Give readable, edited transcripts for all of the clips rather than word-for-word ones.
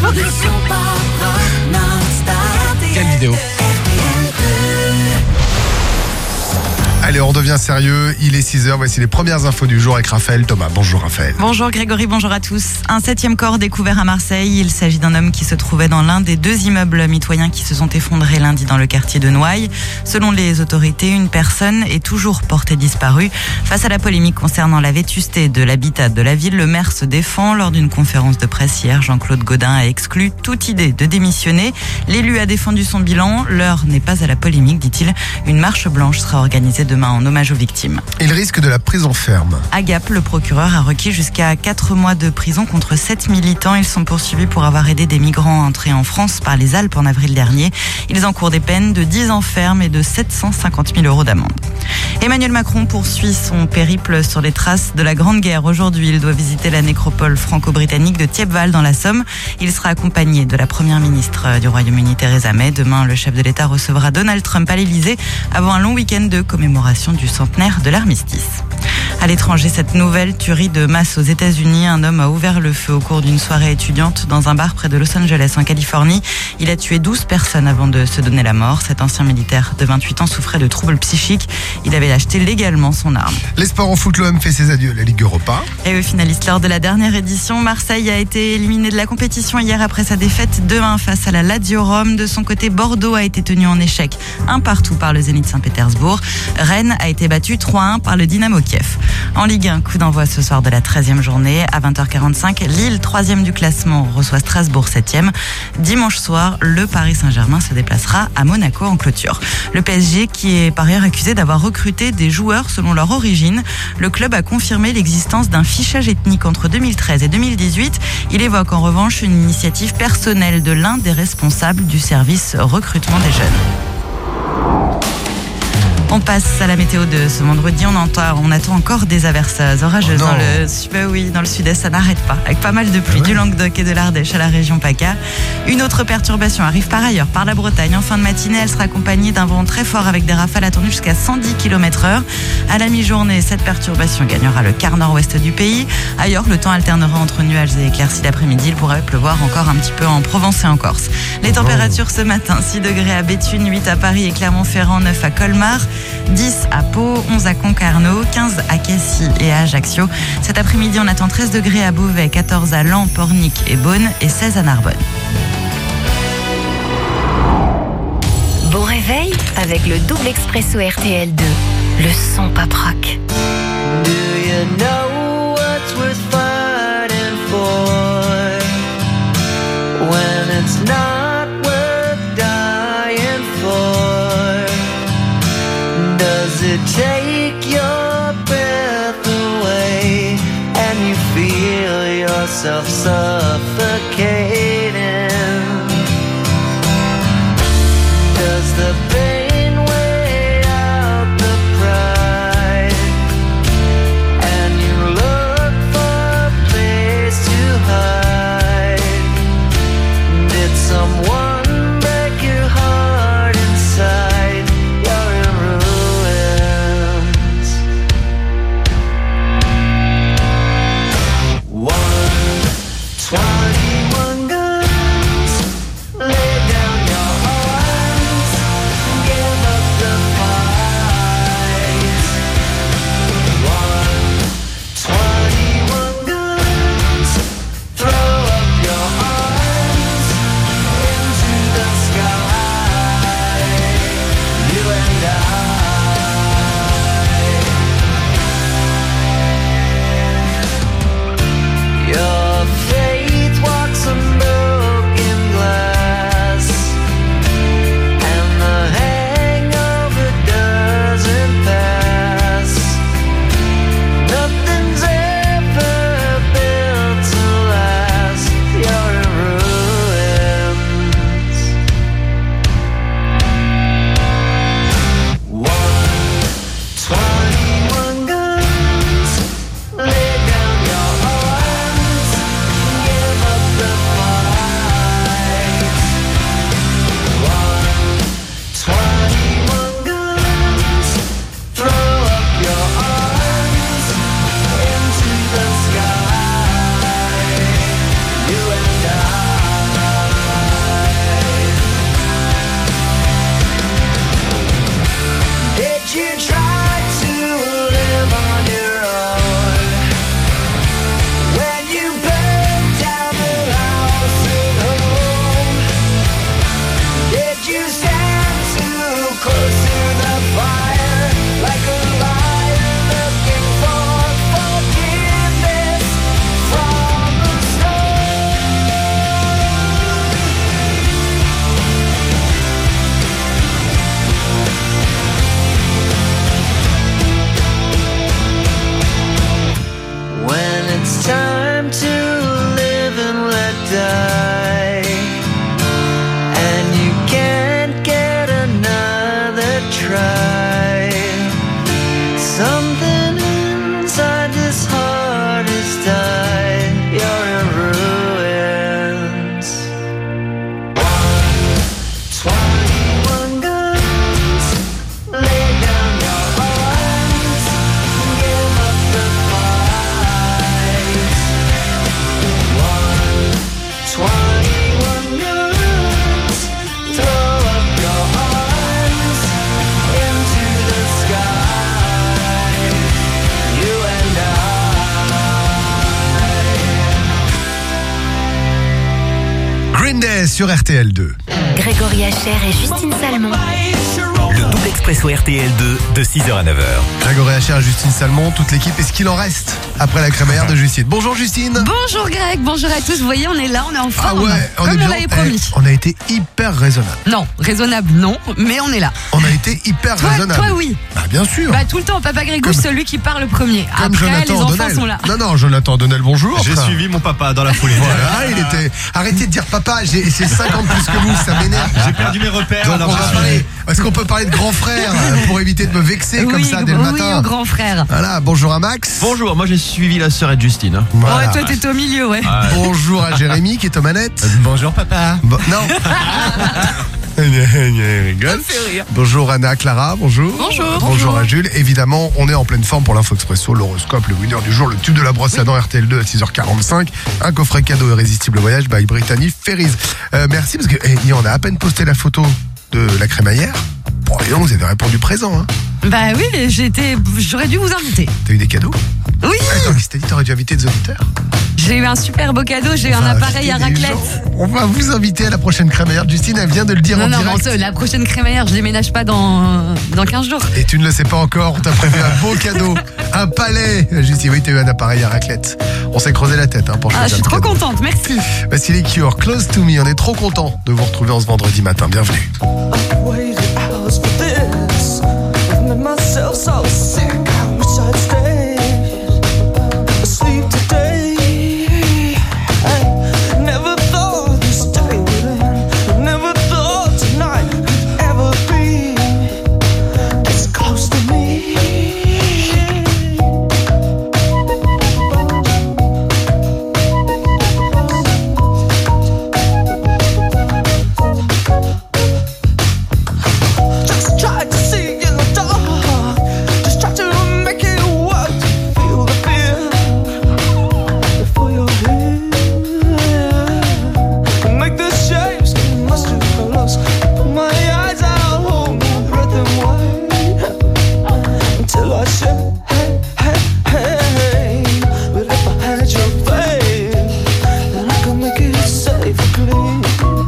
Quelle vidéo. Allez, on devient sérieux, il est 6h, voici les premières infos du jour avec Raphaël Thomas. Bonjour Raphaël. Bonjour Grégory, bonjour à tous. Un 7e corps découvert à Marseille. Il s'agit d'un homme qui se trouvait dans l'un des 2 immeubles mitoyens qui se sont effondrés lundi dans le quartier de Noailles. Selon les autorités, une personne est toujours portée disparue. Face à la polémique concernant la vétusté de l'habitat de la ville, le maire se défend. Lors d'une conférence de presse hier, Jean-Claude Gaudin a exclu toute idée de démissionner. L'élu a défendu son bilan. L'heure n'est pas à la polémique, dit-il. Une marche blanche sera organisée demain en hommage aux victimes. Il risque de la prison ferme. À Gap, le procureur a requis jusqu'à 4 mois de prison contre 7 militants. Ils sont poursuivis pour avoir aidé des migrants à entrer en France par les Alpes en avril dernier. Ils encourent des peines de 10 ans ferme et de 750 000 € d'amende. Emmanuel Macron poursuit son périple sur les traces de la Grande Guerre. Aujourd'hui, il doit visiter la nécropole franco-britannique de Thiepval dans la Somme. Il sera accompagné de la première ministre du Royaume-Uni, Theresa May. Demain, le chef de l'État recevra Donald Trump à l'Élysée avant un long week-end de commémoration du centenaire de l'armistice. À l'étranger, cette nouvelle tuerie de masse aux États-Unis. Un homme a ouvert le feu au cours d'une soirée étudiante dans un bar près de Los Angeles, en Californie. Il a tué 12 personnes avant de se donner la mort. Cet ancien militaire de 28 ans souffrait de troubles psychiques. Il avait acheté légalement son arme. Les sports en foot, l'OM fait ses adieux à la Ligue Europa. Et le finaliste lors de la dernière édition, Marseille a été éliminé de la compétition hier après sa défaite 2-1 face à la Lazio Rome. De son côté, Bordeaux a été tenu en échec 1-1 par le Zénith Saint-Pétersbourg. Rennes a été battu 3-1 par le Dynamo Kiev. En Ligue 1, coup d'envoi ce soir de la 13e journée. À 20h45, Lille, 3e du classement, reçoit Strasbourg, 7e. Dimanche soir, le Paris Saint-Germain se déplacera à Monaco en clôture. Le PSG, qui est par ailleurs accusé d'avoir recruté des joueurs selon leur origine. Le club a confirmé l'existence d'un fichage ethnique entre 2013 et 2018. Il évoque en revanche une initiative personnelle de l'un des responsables du service recrutement des jeunes. On passe à la météo de ce vendredi. On attend encore des averses orageuses dans le sud-est. Ça n'arrête pas, avec pas mal de pluie du Languedoc et de l'Ardèche à la région PACA. Une autre perturbation arrive par ailleurs, par la Bretagne. En fin de matinée, elle sera accompagnée d'un vent très fort avec des rafales attendues jusqu'à 110 km/h. À la mi-journée, cette perturbation gagnera le quart nord-ouest du pays. Ailleurs, le temps alternera entre nuages et éclaircies l'après-midi. Il pourrait pleuvoir encore un petit peu en Provence et en Corse. Les températures ce matin, 6 degrés à Béthune, 8 à Paris et Clermont-Ferrand, 9 à Colmar, 10 à Pau, 11 à Concarneau, 15 à Cassis et à Ajaccio. Cet après-midi, on attend 13 degrés à Beauvais, 14 à Laon, Pornic et Beaune et 16 à Narbonne. Bon réveil avec le double expresso RTL2. Le son pop rock. Do you know what's worth fighting for when it's not worth dying for? Does it take your breath away and you feel yourself suffocating? Does the pain weigh out the pride and you look for a place to hide? Did someone break your heart inside? You're in ruins. 21 guns Green Day sur RTL2. Grégory Hacher et Justine Salmon. Le double expresso RTL2 de 6h à 9h. Grégory Hacher et Justine Salmon, toute l'équipe. Est-ce qu'il en reste après la crémaillère de Justine? Bonjour Justine. Bonjour Greg, bonjour à tous. Vous voyez, on est là, on est en forme. on est comme bien. on l'avait promis. On a été hyper raisonnable. Non, raisonnable non, mais on est là. On a été hyper raisonnable. Toi oui. Bah bien sûr. Bah tout le temps, Papa Grégouche, Comme- celui qui parle le premier. Comme Après, Jonathan les enfants O'Donnell. sont là. Non, Jonathan Donnel, bonjour. J'ai suivi mon papa dans la foulée. Voilà, il était. Arrêtez de dire papa, c'est 50 plus que vous, ça m'énerve. J'ai perdu mes repères. Donc alors on va je suis- parler. Est-ce qu'on peut parler de grand frère pour éviter de me vexer comme ça dès le oui, matin? au grand frère. Voilà, bonjour à Max. Bonjour, moi j'ai suivi la sœur et Justine. hein. Voilà. Ouais, toi t'es au milieu, ouais. Bonjour à Jérémy qui est aux manettes. Bonjour papa. Non. Il rigole. Bonjour Anna, Clara, bonjour. Bonjour. Bonjour à Jules. Évidemment, on est en pleine forme pour l'Info Expresso, l'horoscope, le winner du jour, le tube de la brosse à dents RTL2 à 6h45. Un coffret cadeau irrésistible voyage by Brittany Ferries. Merci parce que on a à peine posté la photo de la crémaillère. Bon, et donc, vous avez répondu présent. Hein. Bah oui, j'aurais dû vous inviter. T'as eu des cadeaux? Oui, Attends, qu'est-ce que t'as dit? T'aurais dû inviter des auditeurs? j'ai eu un super beau cadeau, j'ai eu un On va appareil à inviter des raclette. gens. On va vous inviter à la prochaine crémaillère. Justine, elle vient de le dire en Non, direct. mais la prochaine crémaillère, je déménage pas dans 15 jours. Et tu ne le sais pas encore, on t'a prévu un beau cadeau, un palais. Justine, oui, t'as eu un appareil à raclette. On s'est creusé la tête pour choisir Ah, je suis le trop cadeau. contente, merci. Voici les Cure, Close to Me. On est trop content de vous retrouver en ce vendredi matin. Bienvenue. Waited hours for this. I've made myself so sick. I wish I'd stayed asleep today. I never thought this day would end. I never thought tonight could ever be this close to me. Just try to see in the dark. Just try to make it work. Feel the fear before you're here. Make the shapes get much too close. Put my eyes out, hold my breath and wait until I say, hey, hey, hey. But if I had your faith, then I could make it safe and clean.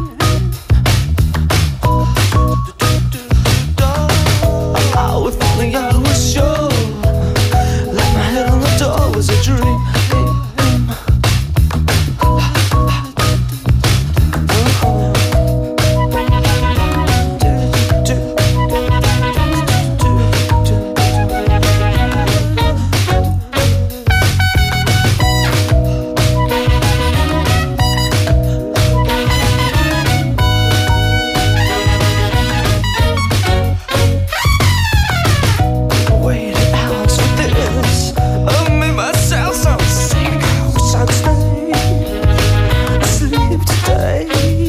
If only I was sure, like my head on the door was a dream. Waited hours for this. I made myself so sick. I wish I'd stay asleep today.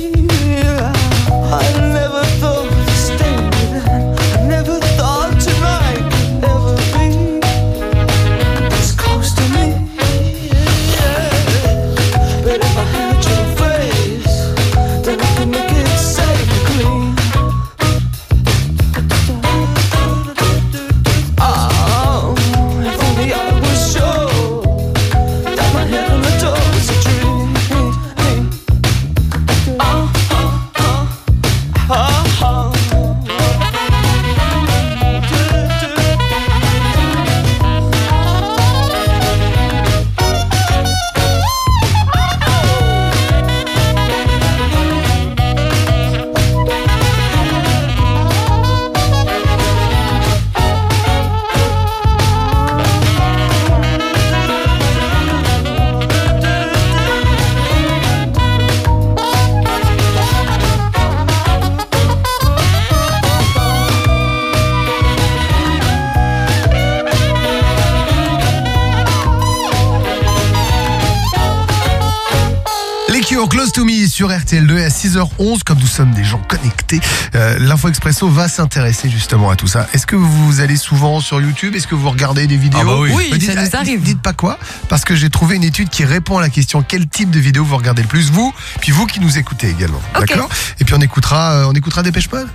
I never thought this day would end. I never thought tonight could ever be this close to me. Yeah. But if I had your face, then I could make it safe and clean. Oh, if only I was sure that my head on the door was a dream. Oh, oh, oh, oh, Les Cure, Close to Me sur RTL2 et à 6h11, comme nous sommes des gens connectés, l'Info Expresso va s'intéresser justement à tout ça. Est-ce que vous allez souvent sur YouTube? Est-ce que vous regardez des vidéos? Ah bah oui. Oui, ça nous arrive. Dites pas quoi, parce que j'ai trouvé une étude qui répond à la question quel type de vidéo vous regardez le plus, vous, puis vous qui nous écoutez également. Ok. D'accord? Et puis on écoutera Dépêche Mode.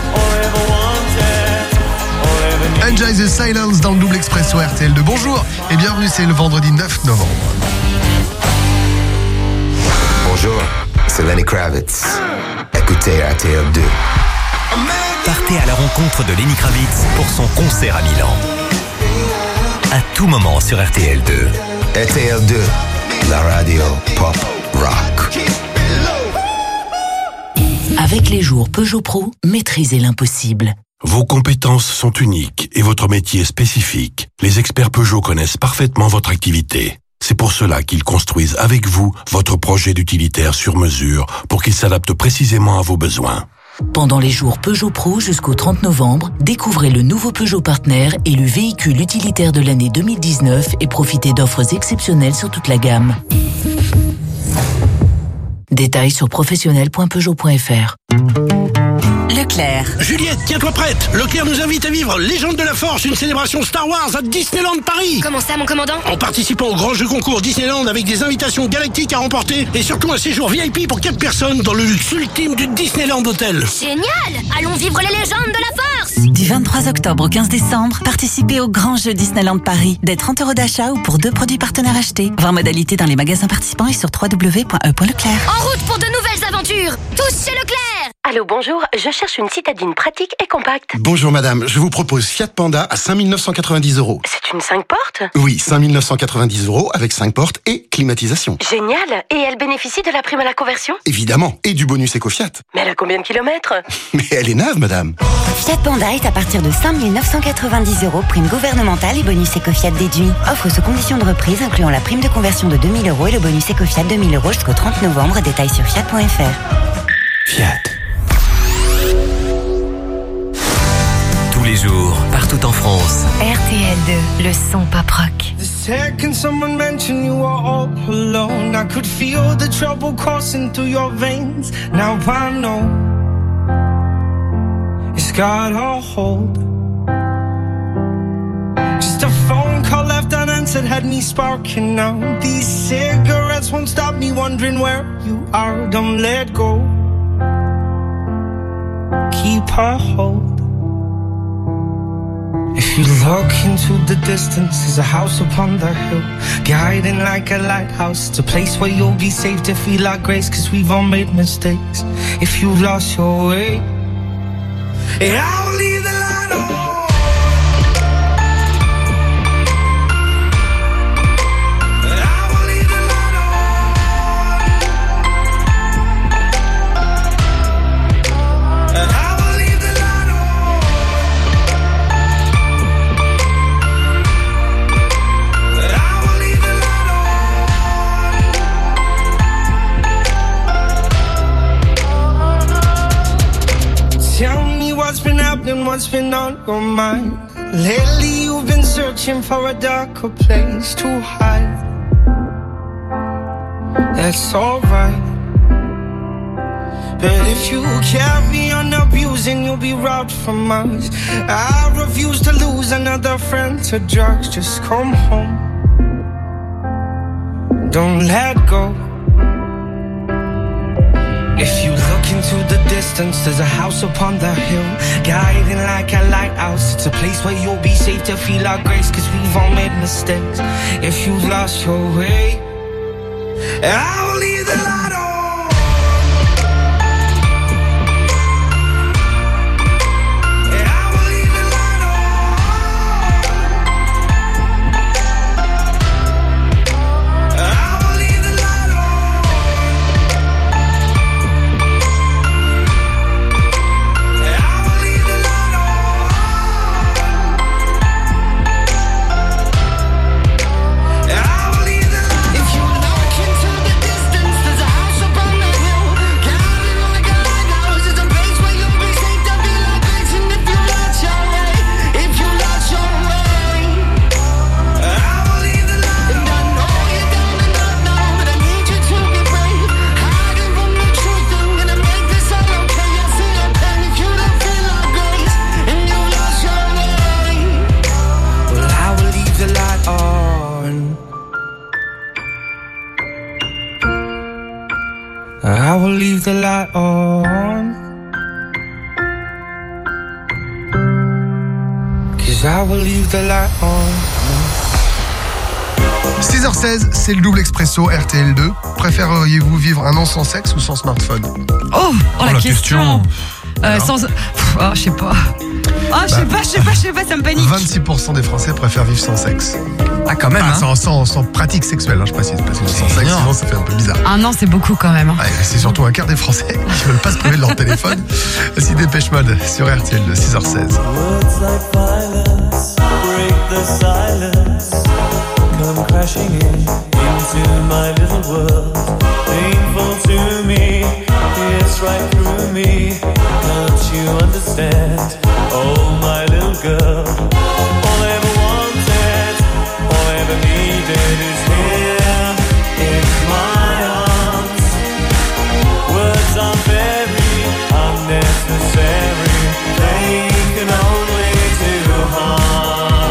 Enjoy the Silence dans le double expresso RTL2. Bonjour et bienvenue, c'est le vendredi 9 novembre. Bonjour, c'est Lenny Kravitz. Écoutez RTL 2. Partez à la rencontre de Lenny Kravitz pour son concert à Milan. À tout moment sur RTL 2. RTL 2, la radio pop rock. Avec les jours Peugeot Pro, maîtrisez l'impossible. Vos compétences sont uniques et votre métier spécifique. Les experts Peugeot connaissent parfaitement votre activité. C'est pour cela qu'ils construisent avec vous votre projet d'utilitaire sur mesure pour qu'il s'adapte précisément à vos besoins. Pendant les jours Peugeot Pro jusqu'au 30 novembre, découvrez le nouveau Peugeot Partner et le véhicule utilitaire de l'année 2019 et profitez d'offres exceptionnelles sur toute la gamme. Détails sur professionnel.peugeot.fr. Leclerc. Juliette, tiens-toi prête. Leclerc nous invite à vivre Légende de la Force, une célébration Star Wars à Disneyland Paris. Comment ça, mon commandant? En participant au grand jeu concours Disneyland avec des invitations galactiques à remporter et surtout un séjour VIP pour 4 personnes dans le luxe ultime du Disneyland Hotel. Génial! Allons vivre les légendes de la Force! Du 23 octobre au 15 décembre, participez au grand jeu Disneyland Paris. Dès 30 € d'achat ou pour 2 produits partenaires achetés. Voir modalité dans les magasins participants et sur www.e.leclerc. En route pour de nouvelles aventures! Tous chez Leclerc! Allô, bonjour, je cherche une citadine pratique et compacte. Bonjour madame, je vous propose Fiat Panda à 5 990 €. C'est une 5 portes? Oui, 5 990 € avec 5 portes et climatisation. Génial! Et elle bénéficie de la prime à la conversion? Évidemment, et du bonus Ecofiat. Mais elle a combien de kilomètres? Mais elle est neuve madame. Fiat Panda est à partir de 5 990 €, prime gouvernementale et bonus Ecofiat déduit. Offre sous conditions de reprise incluant la prime de conversion de 2000 € et le bonus Ecofiat 2000 € jusqu'au 30 novembre. Détails sur fiat.fr. Fiat. Tous les jours, partout en France. RTL 2, le son pop rock. The second someone mentioned you were all alone, I could feel the trouble coursing through your veins. Now I know it's got a hold. Just a phone call left unanswered had me sparking now. These cigarettes won't stop me wondering where you are. Don't let go. Keep a hold. If you look into the distance, there's a house upon the hill, guiding like a lighthouse. It's a place where you'll be safe to feel like grace, 'cause we've all made mistakes. If you've lost your way, and I'll leave the light on. What's been happening, what's been on your mind? Lately you've been searching for a darker place to hide. That's alright, but if you carry on abusing, you'll be robbed from us. I refuse to lose another friend to drugs. Just come home, don't let go. If you look into the distance, there's a house upon the hill, guiding like a lighthouse. It's a place where you'll be safe to feel our grace, 'cause we've all made mistakes. If you've lost your way, I'll leave the light on. I will leave the light on, 'cause I will leave the light on. 6h16, c'est le double expresso RTL2. Préféreriez-vous vivre un an sans sexe ou sans smartphone? Oh, la question. Je sais pas. Je sais pas, ça me panique. 26% des Français préfèrent vivre sans sexe. Ah, quand même. Sans pratique sexuelle, je précise. Parce que sans sexe, sinon ça fait un peu bizarre. Un an, c'est beaucoup quand même. Ouais, c'est surtout un quart des Français qui veulent pas se priver de leur téléphone. Si Dépêche Mode sur RTL de 6h16. Come crashing into my little world. Painful to me, it's right through me. Can't you understand? Oh, my little girl. All I ever wanted, all I ever needed is here in my arms. Words are very unnecessary. They can only do harm.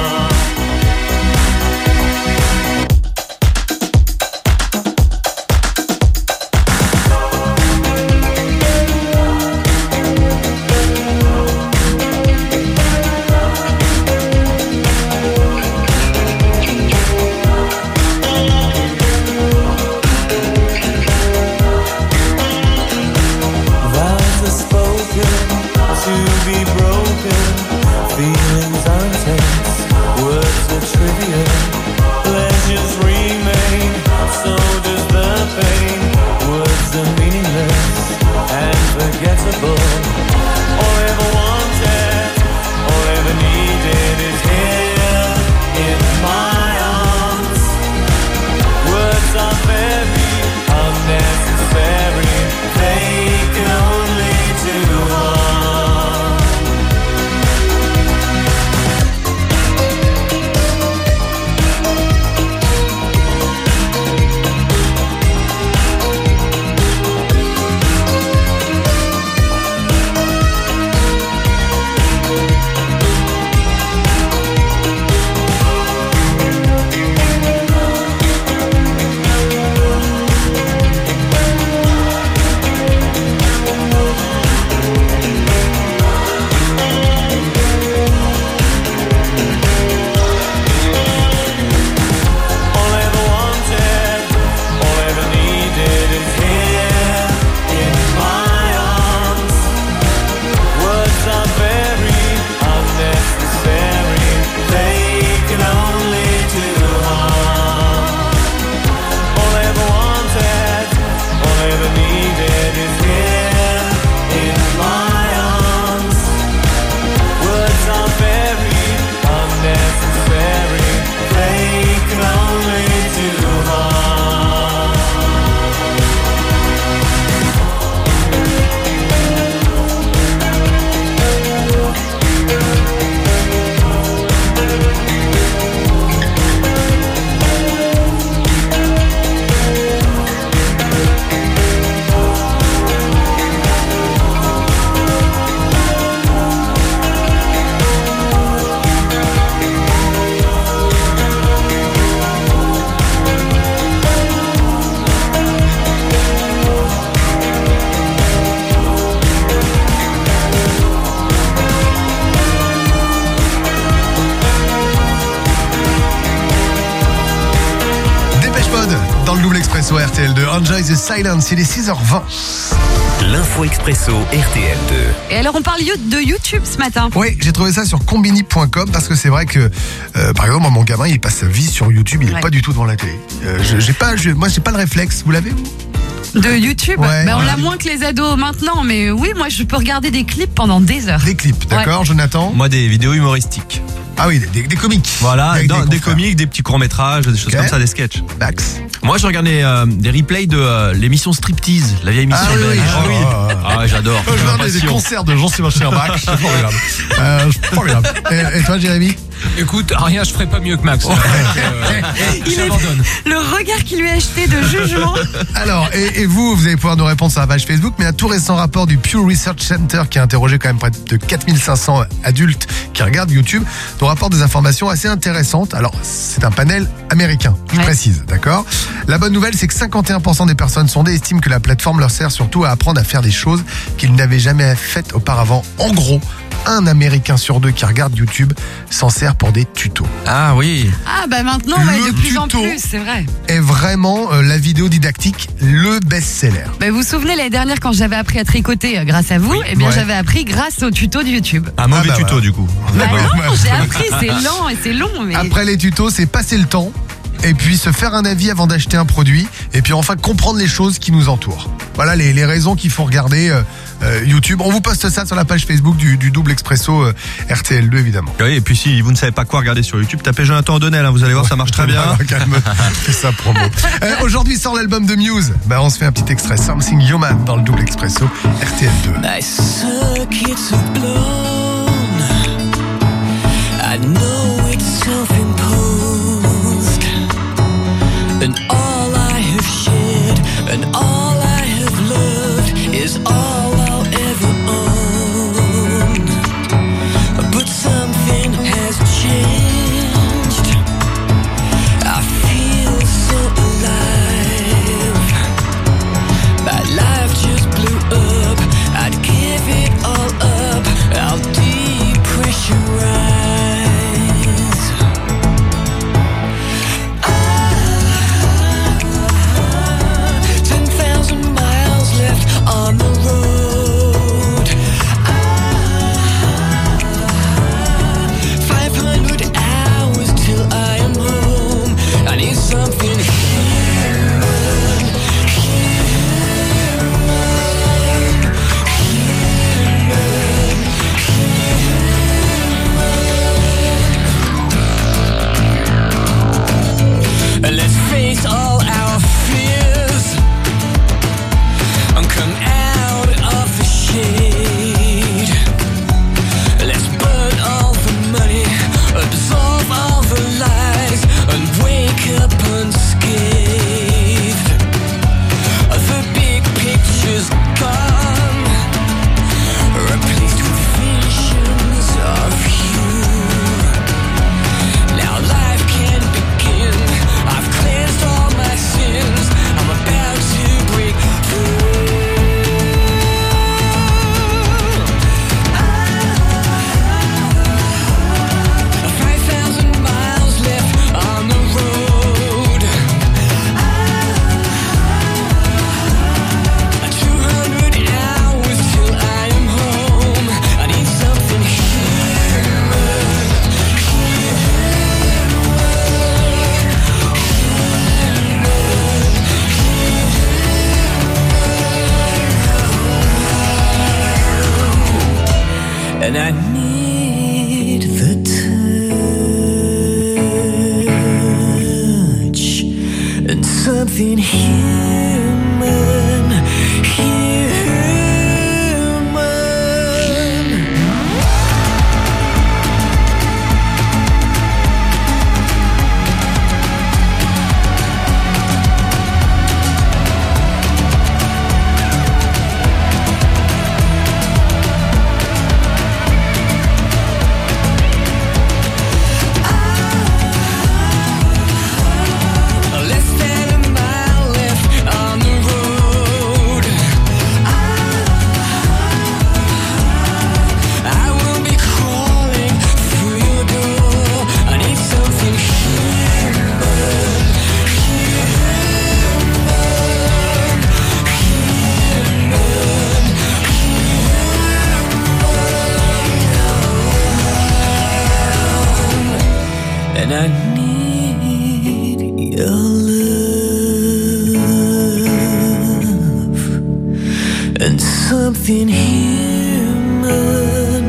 Expresso RTL2. Enjoy the silence, il est 6h20. L'info Expresso RTL2. Et alors on parle de YouTube ce matin. Oui, j'ai trouvé ça sur combini.com parce que c'est vrai que, par exemple, mon gamin, il passe sa vie sur YouTube, il n'est pas du tout devant la télé. Moi, j'ai pas le réflexe, vous l'avez, vous? De YouTube, on l'a moins que les ados maintenant, mais oui, moi je peux regarder des clips pendant des heures. Des clips, d'accord, Jonathan? Moi, des vidéos humoristiques. Ah oui, des comiques. Voilà, des comiques, des petits courts-métrages, des choses comme ça, des sketchs. Max. Moi, je regardais des replays de l'émission Striptease, la vieille émission belge. Ah, j'adore. Je regardais des concerts de Jean-Sébastien Bach, c'est formidable. Formidable. Et toi, Jérémy? Écoute, rien, je ferai pas mieux que Max. J'abandonne. Le regard qu'il lui a acheté de jugement. Alors, et vous allez pouvoir nous répondre sur la page Facebook, mais un tout récent rapport du Pew Research Center qui a interrogé quand même près de 4500 adultes qui regardent YouTube, nous rapporte des informations assez intéressantes. Alors, c'est un panel américain, je précise, d'accord? La bonne nouvelle, c'est que 51% des personnes sondées estiment que la plateforme leur sert surtout à apprendre à faire des choses choses qu'il n'avait jamais faites auparavant. En gros, un Américain sur 2 qui regarde YouTube s'en sert pour des tutos. Ah oui. Ah bah maintenant, de plus en plus, c'est vrai. Est vraiment la vidéo didactique, le best-seller. Bah, vous vous souvenez l'année dernière quand j'avais appris à tricoter grâce à vous, j'avais appris grâce au tuto de YouTube. Un mauvais tuto du coup. Bah non, j'ai appris, c'est lent et c'est long. Mais... Après les tutos, c'est passer le temps. Et puis se faire un avis avant d'acheter un produit. Et puis enfin comprendre les choses qui nous entourent. Voilà les raisons qu'il faut regarder YouTube. On vous poste ça sur la page Facebook du Double Expresso RTL2 évidemment. Oui, et puis si vous ne savez pas quoi regarder sur YouTube, tapez Jonathan O'Donnell, vous allez voir, ça marche très bien. Calme, fais sa promo. Aujourd'hui sort l'album de Muse. On se fait un petit extrait Something Human dans le Double Expresso RTL2. I know it's self-imposed, and all I have shared and all I have loved is all I'll ever own. But something has changed. I feel so alive. My life just blew up. I'd give it all up. I'll depressurize. 10,000 miles left on the road. 500 hours till I am home. I need something let's face all our fears and come out of the shade. Let's burn all the money, absorb all the lies, and wake up unscathed. The big picture's gone, replaced with visions of you. Now life can begin. I've cleansed all my sins. I'm about to break through. 5,000 miles left on the road. 200 hours till I am home. I need something and I need the touch and something human, less than a mile left on the road. I will be crawling through your door. I need something and I need your love and something human.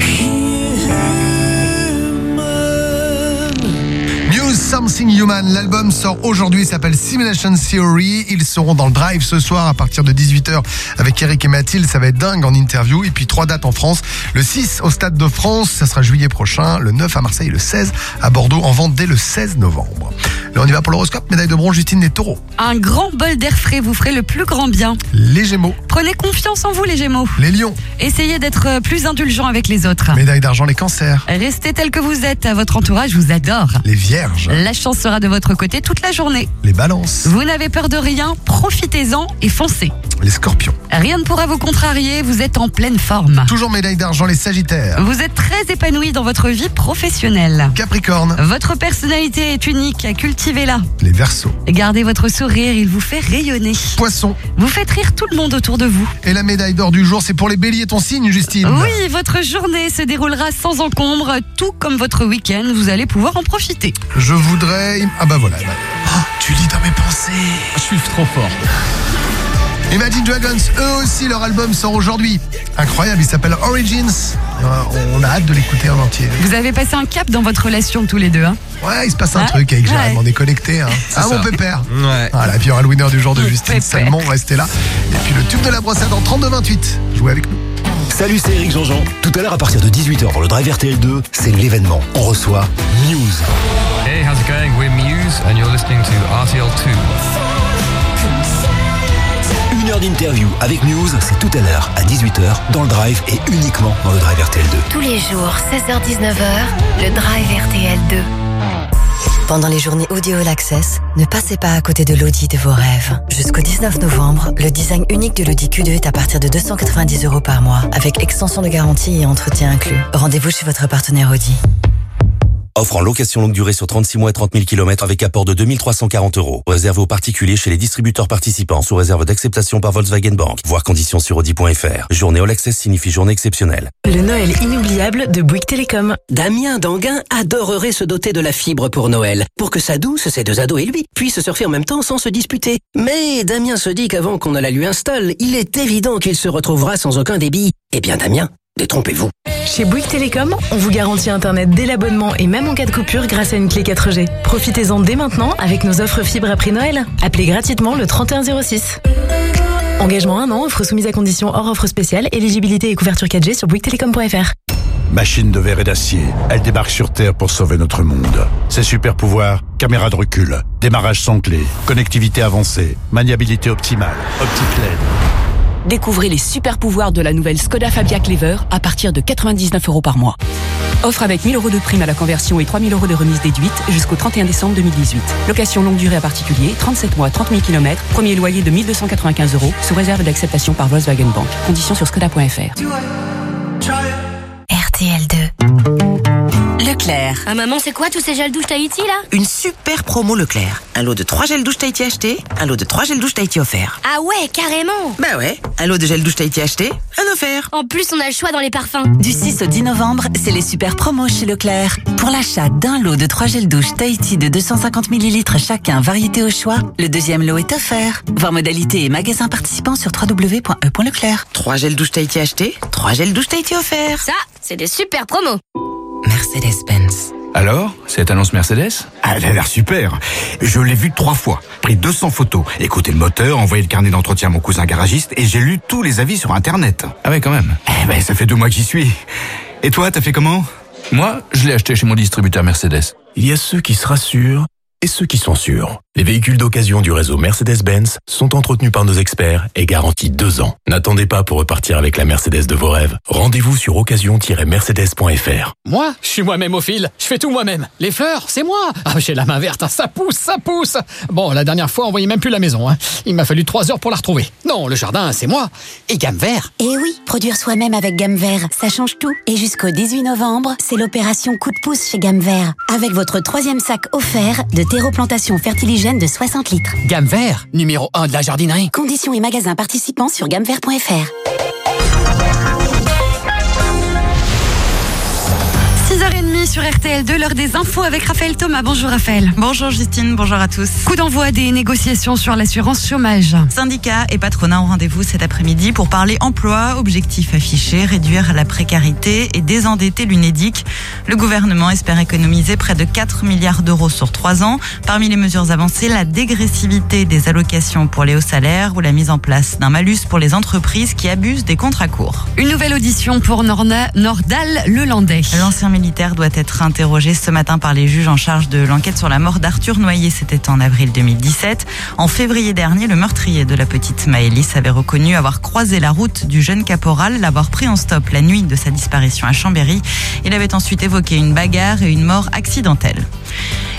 Muse Something Human, l'album sort aujourd'hui, il s'appelle Simulation Theory. Ils seront dans le Drive ce soir à partir de 18h avec Eric et Mathilde, ça va être dingue en interview. Et puis 3 dates en France, le 6 au Stade de France, ça sera juillet prochain, le 9 à Marseille et le 16 à Bordeaux, en vente dès le 16 novembre. Là on y va pour l'horoscope, médaille de bronze Justine des Taureaux. Un grand bol d'air frais vous ferait le plus grand bien. Les Gémeaux. Prenez confiance en vous les Gémeaux. Les Lions. Essayez d'être plus indulgent avec les autres. Médaille d'argent les Cancers. Restez tel que vous êtes, votre entourage vous adore. Les Vierges. La chance chance sera de votre côté toute la journée. Les balances. Vous n'avez peur de rien, profitez-en et foncez. Les scorpions. Rien ne pourra vous contrarier, vous êtes en pleine forme. Toujours médaille d'argent, les sagittaires. Vous êtes très épanoui dans votre vie professionnelle. Capricorne. Votre personnalité est unique, cultivez-la. Les verseaux. Gardez votre sourire, il vous fait rayonner. Poisson. Vous faites rire tout le monde autour de vous. Et la médaille d'or du jour, c'est pour les béliers, ton signe, Justine. Oui, votre journée se déroulera sans encombre, tout comme votre week-end, vous allez pouvoir en profiter. Je voudrais... Ah bah voilà. Tu lis dans mes pensées. Je suis trop fort. Imagine Dragons, eux aussi, leur album sort aujourd'hui. Incroyable, il s'appelle Origins. On a hâte de l'écouter en entier. Vous avez passé un cap dans votre relation tous les deux, hein? Ouais, il se passe un truc avec Jérémy, on est connectés. Hein. Ah, mon pépère. Ouais. Voilà, puis il y aura le winner du jour de Justine Salmon, restez là. Et puis le tube de la brossade en 32-28. Jouez avec nous. Salut, c'est Eric Jean-Jean. Tout à l'heure, à partir de 18h dans le Drive RTL2, c'est l'événement. On reçoit Muse. Hey, how's it going? We're Muse and you're listening to RTL2. Une heure d'interview avec Muse, c'est tout à l'heure à 18h dans le Drive et uniquement dans le Drive RTL2. Tous les jours, 16h-19h, le Drive RTL2. Pendant les journées Audio All Access, ne passez pas à côté de l'Audi de vos rêves. Jusqu'au 19 novembre, le design unique de l'Audi Q2 est à partir de 290 € par mois, avec extension de garantie et entretien inclus. Rendez-vous chez votre partenaire Audi. Offre en location longue durée sur 36 mois et 30 000 km avec apport de 2 340 €. Réservé aux particuliers chez les distributeurs participants sous réserve d'acceptation par Volkswagen Bank. Voir conditions sur Audi.fr. Journée All Access signifie journée exceptionnelle. Le Noël inoubliable de Bouygues Télécom. Damien d'Anguin adorerait se doter de la fibre pour Noël, pour que sa douce, ses deux ados et lui puissent surfer en même temps sans se disputer. Mais Damien se dit qu'avant qu'on ne la lui installe, il est évident qu'il se retrouvera sans aucun débit. Eh bien Damien, détrompez-vous. Chez Bouygues Télécom, on vous garantit Internet dès l'abonnement et même en cas de coupure grâce à une clé 4G. Profitez-en dès maintenant avec nos offres fibre à prix Noël. Appelez gratuitement le 3106. Engagement 1 an, offre soumise à condition hors offre spéciale, éligibilité et couverture 4G sur bouyguestelecom.fr. Machine de verre et d'acier, elle débarque sur Terre pour sauver notre monde. Ses super pouvoirs, caméra de recul, démarrage sans clé, connectivité avancée, maniabilité optimale, optique LED. Découvrez les super pouvoirs de la nouvelle Skoda Fabia Clever à partir de 99 € par mois. Offre avec 1 000 € de prime à la conversion et 3 000 € de remise déduite jusqu'au 31 décembre 2018. Location longue durée à particulier, 37 mois, 30 000 km, premier loyer de 1 295 € sous réserve d'acceptation par Volkswagen Bank. Conditions sur skoda.fr. RTL2. Leclerc. Ah maman, c'est quoi tous ces gels douche Tahiti là? Une super promo Leclerc. Un lot de 3 gels douche Tahiti achetés, un lot de 3 gels douche Tahiti offerts. Ah ouais, carrément. Bah ouais, un lot de gel douche Tahiti acheté, un offert. En plus, on a le choix dans les parfums. Du 6 au 10 novembre, c'est les super promos chez Leclerc. Pour l'achat d'un lot de 3 gels douche Tahiti de 250 ml chacun, variété au choix, le deuxième lot est offert. Voir modalités et magasins participants sur www.e.leclerc. 3 gels douche Tahiti achetés, 3 gels douche Tahiti offerts. Ça, c'est des super promos. Mercedes-Benz. Alors, cette annonce Mercedes? Elle a l'air super. Je l'ai vue 3 fois, pris 200 photos, écouté le moteur, envoyé le carnet d'entretien à mon cousin garagiste et j'ai lu tous les avis sur Internet. Ah ouais, quand même. Eh ben, ça fait 2 mois que j'y suis. Et toi, t'as fait comment? Moi, je l'ai acheté chez mon distributeur Mercedes. Il y a ceux qui se rassurent et ceux qui sont sûrs. Les véhicules d'occasion du réseau Mercedes-Benz sont entretenus par nos experts et garantis 2 ans. N'attendez pas pour repartir avec la Mercedes de vos rêves. Rendez-vous sur occasion-mercedes.fr. Moi, je suis moi-même au fil. Je fais tout moi-même. Les fleurs, c'est moi. Ah, j'ai la main verte. Ça pousse, ça pousse. Bon, la dernière fois, on voyait même plus la maison. Hein. Il m'a fallu 3 heures pour la retrouver. Non, le jardin, c'est moi. Et Gamme Vert. Eh oui, produire soi-même avec Gamme Vert, ça change tout. Et jusqu'au 18 novembre, c'est l'opération coup de pouce chez Gamme Vert. Avec votre 3e sac offert de terroplantation fertiligène de 60 litres. Gamme Vert, numéro 1 de la jardinerie. Conditions et magasins participants sur gammevert.fr. 6h30 sur RTL2, l'heure des infos avec Raphaël Thomas. Bonjour Raphaël. Bonjour Justine, bonjour à tous. Coup d'envoi des négociations sur l'assurance chômage. Syndicats et patronat ont rendez-vous cet après-midi pour parler emploi. Objectif affiché, réduire la précarité et désendetter l'UNEDIC. Le gouvernement espère économiser près de 4 milliards d'euros sur 3 ans. Parmi les mesures avancées, la dégressivité des allocations pour les hauts salaires ou la mise en place d'un malus pour les entreprises qui abusent des contrats courts. Une nouvelle audition pour Nordal Lelandais. L'ancien militaire doit être interrogé ce matin par les juges en charge de l'enquête sur la mort d'Arthur Noyer. C'était en avril 2017. En février dernier, le meurtrier de la petite Maëlys avait reconnu avoir croisé la route du jeune caporal, l'avoir pris en stop la nuit de sa disparition à Chambéry. Il avait ensuite évoqué une bagarre et une mort accidentelle.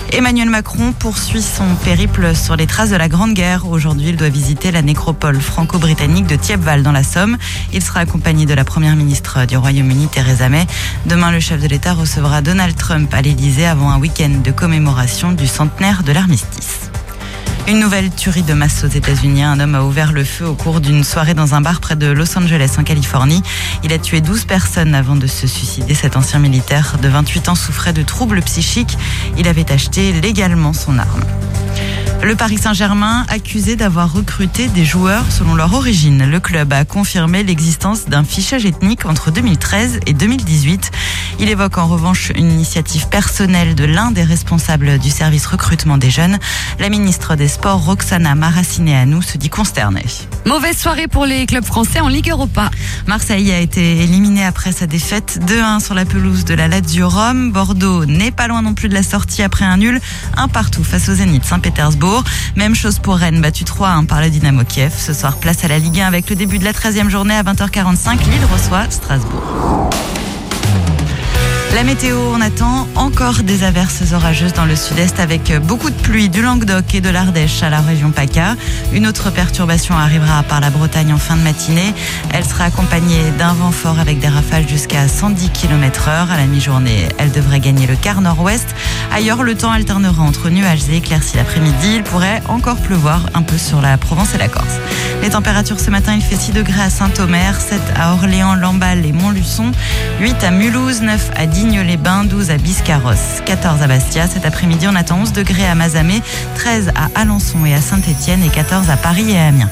Emmanuel Macron poursuit son périple sur les traces de la Grande Guerre. Aujourd'hui, il doit visiter la nécropole franco-britannique de Thiepval dans la Somme. Il sera accompagné de la première ministre du Royaume-Uni, Theresa May. Demain, le chef de l'État recevra Donald Trump à l'Élysée avant un week-end de commémoration du centenaire de l'armistice. Une nouvelle tuerie de masse aux États-Unis. Un homme a ouvert le feu au cours d'une soirée dans un bar près de Los Angeles, en Californie. Il a tué 12 personnes avant de se suicider. Cet ancien militaire de 28 ans souffrait de troubles psychiques. Il avait acheté légalement son arme. Le Paris Saint-Germain accusé d'avoir recruté des joueurs selon leur origine. Le club a confirmé l'existence d'un fichage ethnique entre 2013 et 2018. Il évoque en revanche une initiative personnelle de l'un des responsables du service recrutement des jeunes. La ministre des Sports, Roxana Maracineanu, se dit consternée. Mauvaise soirée pour les clubs français en Ligue Europa. Marseille a été éliminé après sa défaite 2-1 sur la pelouse de la Lazio Rome. Bordeaux n'est pas loin non plus de la sortie après un nul, 1-1 face au Zénith Saint-Pétersbourg. Même chose pour Rennes, battu 3-1 par le Dynamo Kiev. Ce soir, place à la Ligue 1 avec le début de la 13e journée à 20h45. Lille reçoit Strasbourg. La météo, on attend encore des averses orageuses dans le sud-est avec beaucoup de pluie du Languedoc et de l'Ardèche à la région PACA. Une autre perturbation arrivera par la Bretagne en fin de matinée. Elle sera accompagnée d'un vent fort avec des rafales jusqu'à 110 km/h. À la mi-journée, elle devrait gagner le quart nord-ouest. Ailleurs, le temps alternera entre nuages et éclaircies l'après-midi. Il pourrait encore pleuvoir un peu sur la Provence et la Corse. Les températures ce matin, il fait 6 degrés à Saint-Omer, 7 à Orléans, Lamballe et Montluçon, 8 à Mulhouse, 9 à Digne-les-Bains, 12 à Biscarrosse, 14 à Bastia. Cet après-midi, on attend 11 degrés à Mazamet, 13 à Alençon et à Saint-Étienne et 14 à Paris et à Amiens.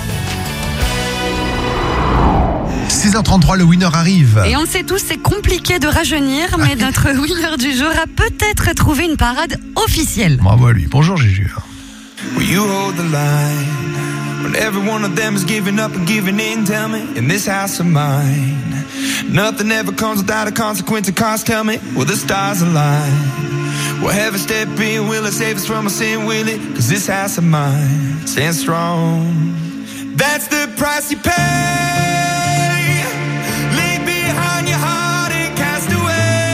6h33, le winner arrive. Et on le sait tous, c'est compliqué de rajeunir, mais notre winner du jour a peut-être trouvé une parade officielle. Bravo à lui. Bonjour Jésus. Will you hold the line when every one of them is giving up and giving in? Tell me, in this house of mine, nothing ever comes without a consequence of cost. Tell me, will the stars align? Will heaven step in? Will it save us from our sin? Will it? 'Cause this house of mine stands strong. That's the price you pay. Leave behind your heart and cast away.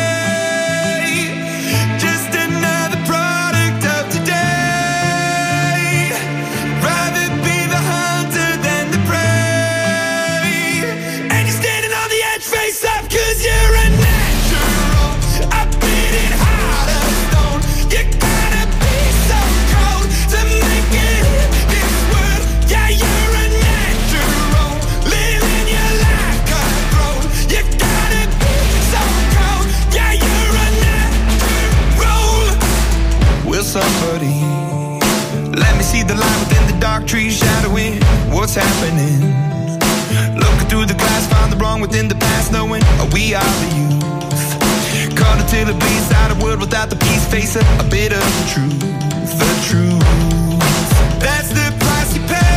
Just another product of today. Rather be the hunter than the prey. And you're standing on the edge, face up, 'cause you're a natural. I beat it hard as stone. You gotta be so cold to make it in this world. Yeah, you're a natural. Living your life cutthroat. You gotta be so cold. Yeah, you're a natural. Will somebody let me see the light within the dark trees shadowing what's happening? Looking through the glass, find the wrong within the past, knowing we are the youth. Caught until it bleeds out of world without the peace, face a bit of the truth. The truth. That's the price you pay.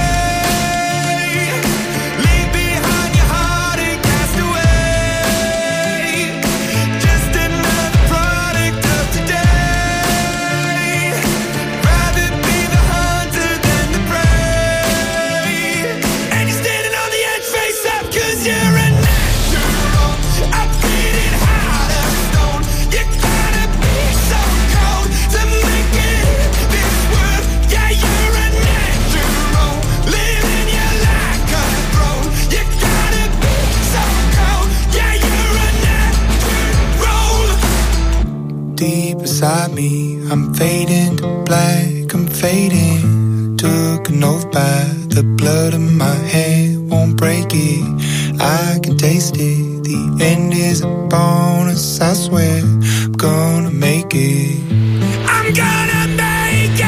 Leave behind your heart and cast away. Just another product of today. Rather be the hunter than the prey. And you're standing on the edge, face up, 'cause you're a natural. I beat it hard as stone. You gotta be so cold to make it in this world. Yeah, you're a natural. Living your life cutthroat. You gotta be so cold. Yeah, you're a natural. Deep inside me, I'm fading to black. I'm fading. Took an oath by the blood in my hand. Won't break it. I can taste it. The end is a bonus. I swear I'm gonna make it. I'm gonna make it.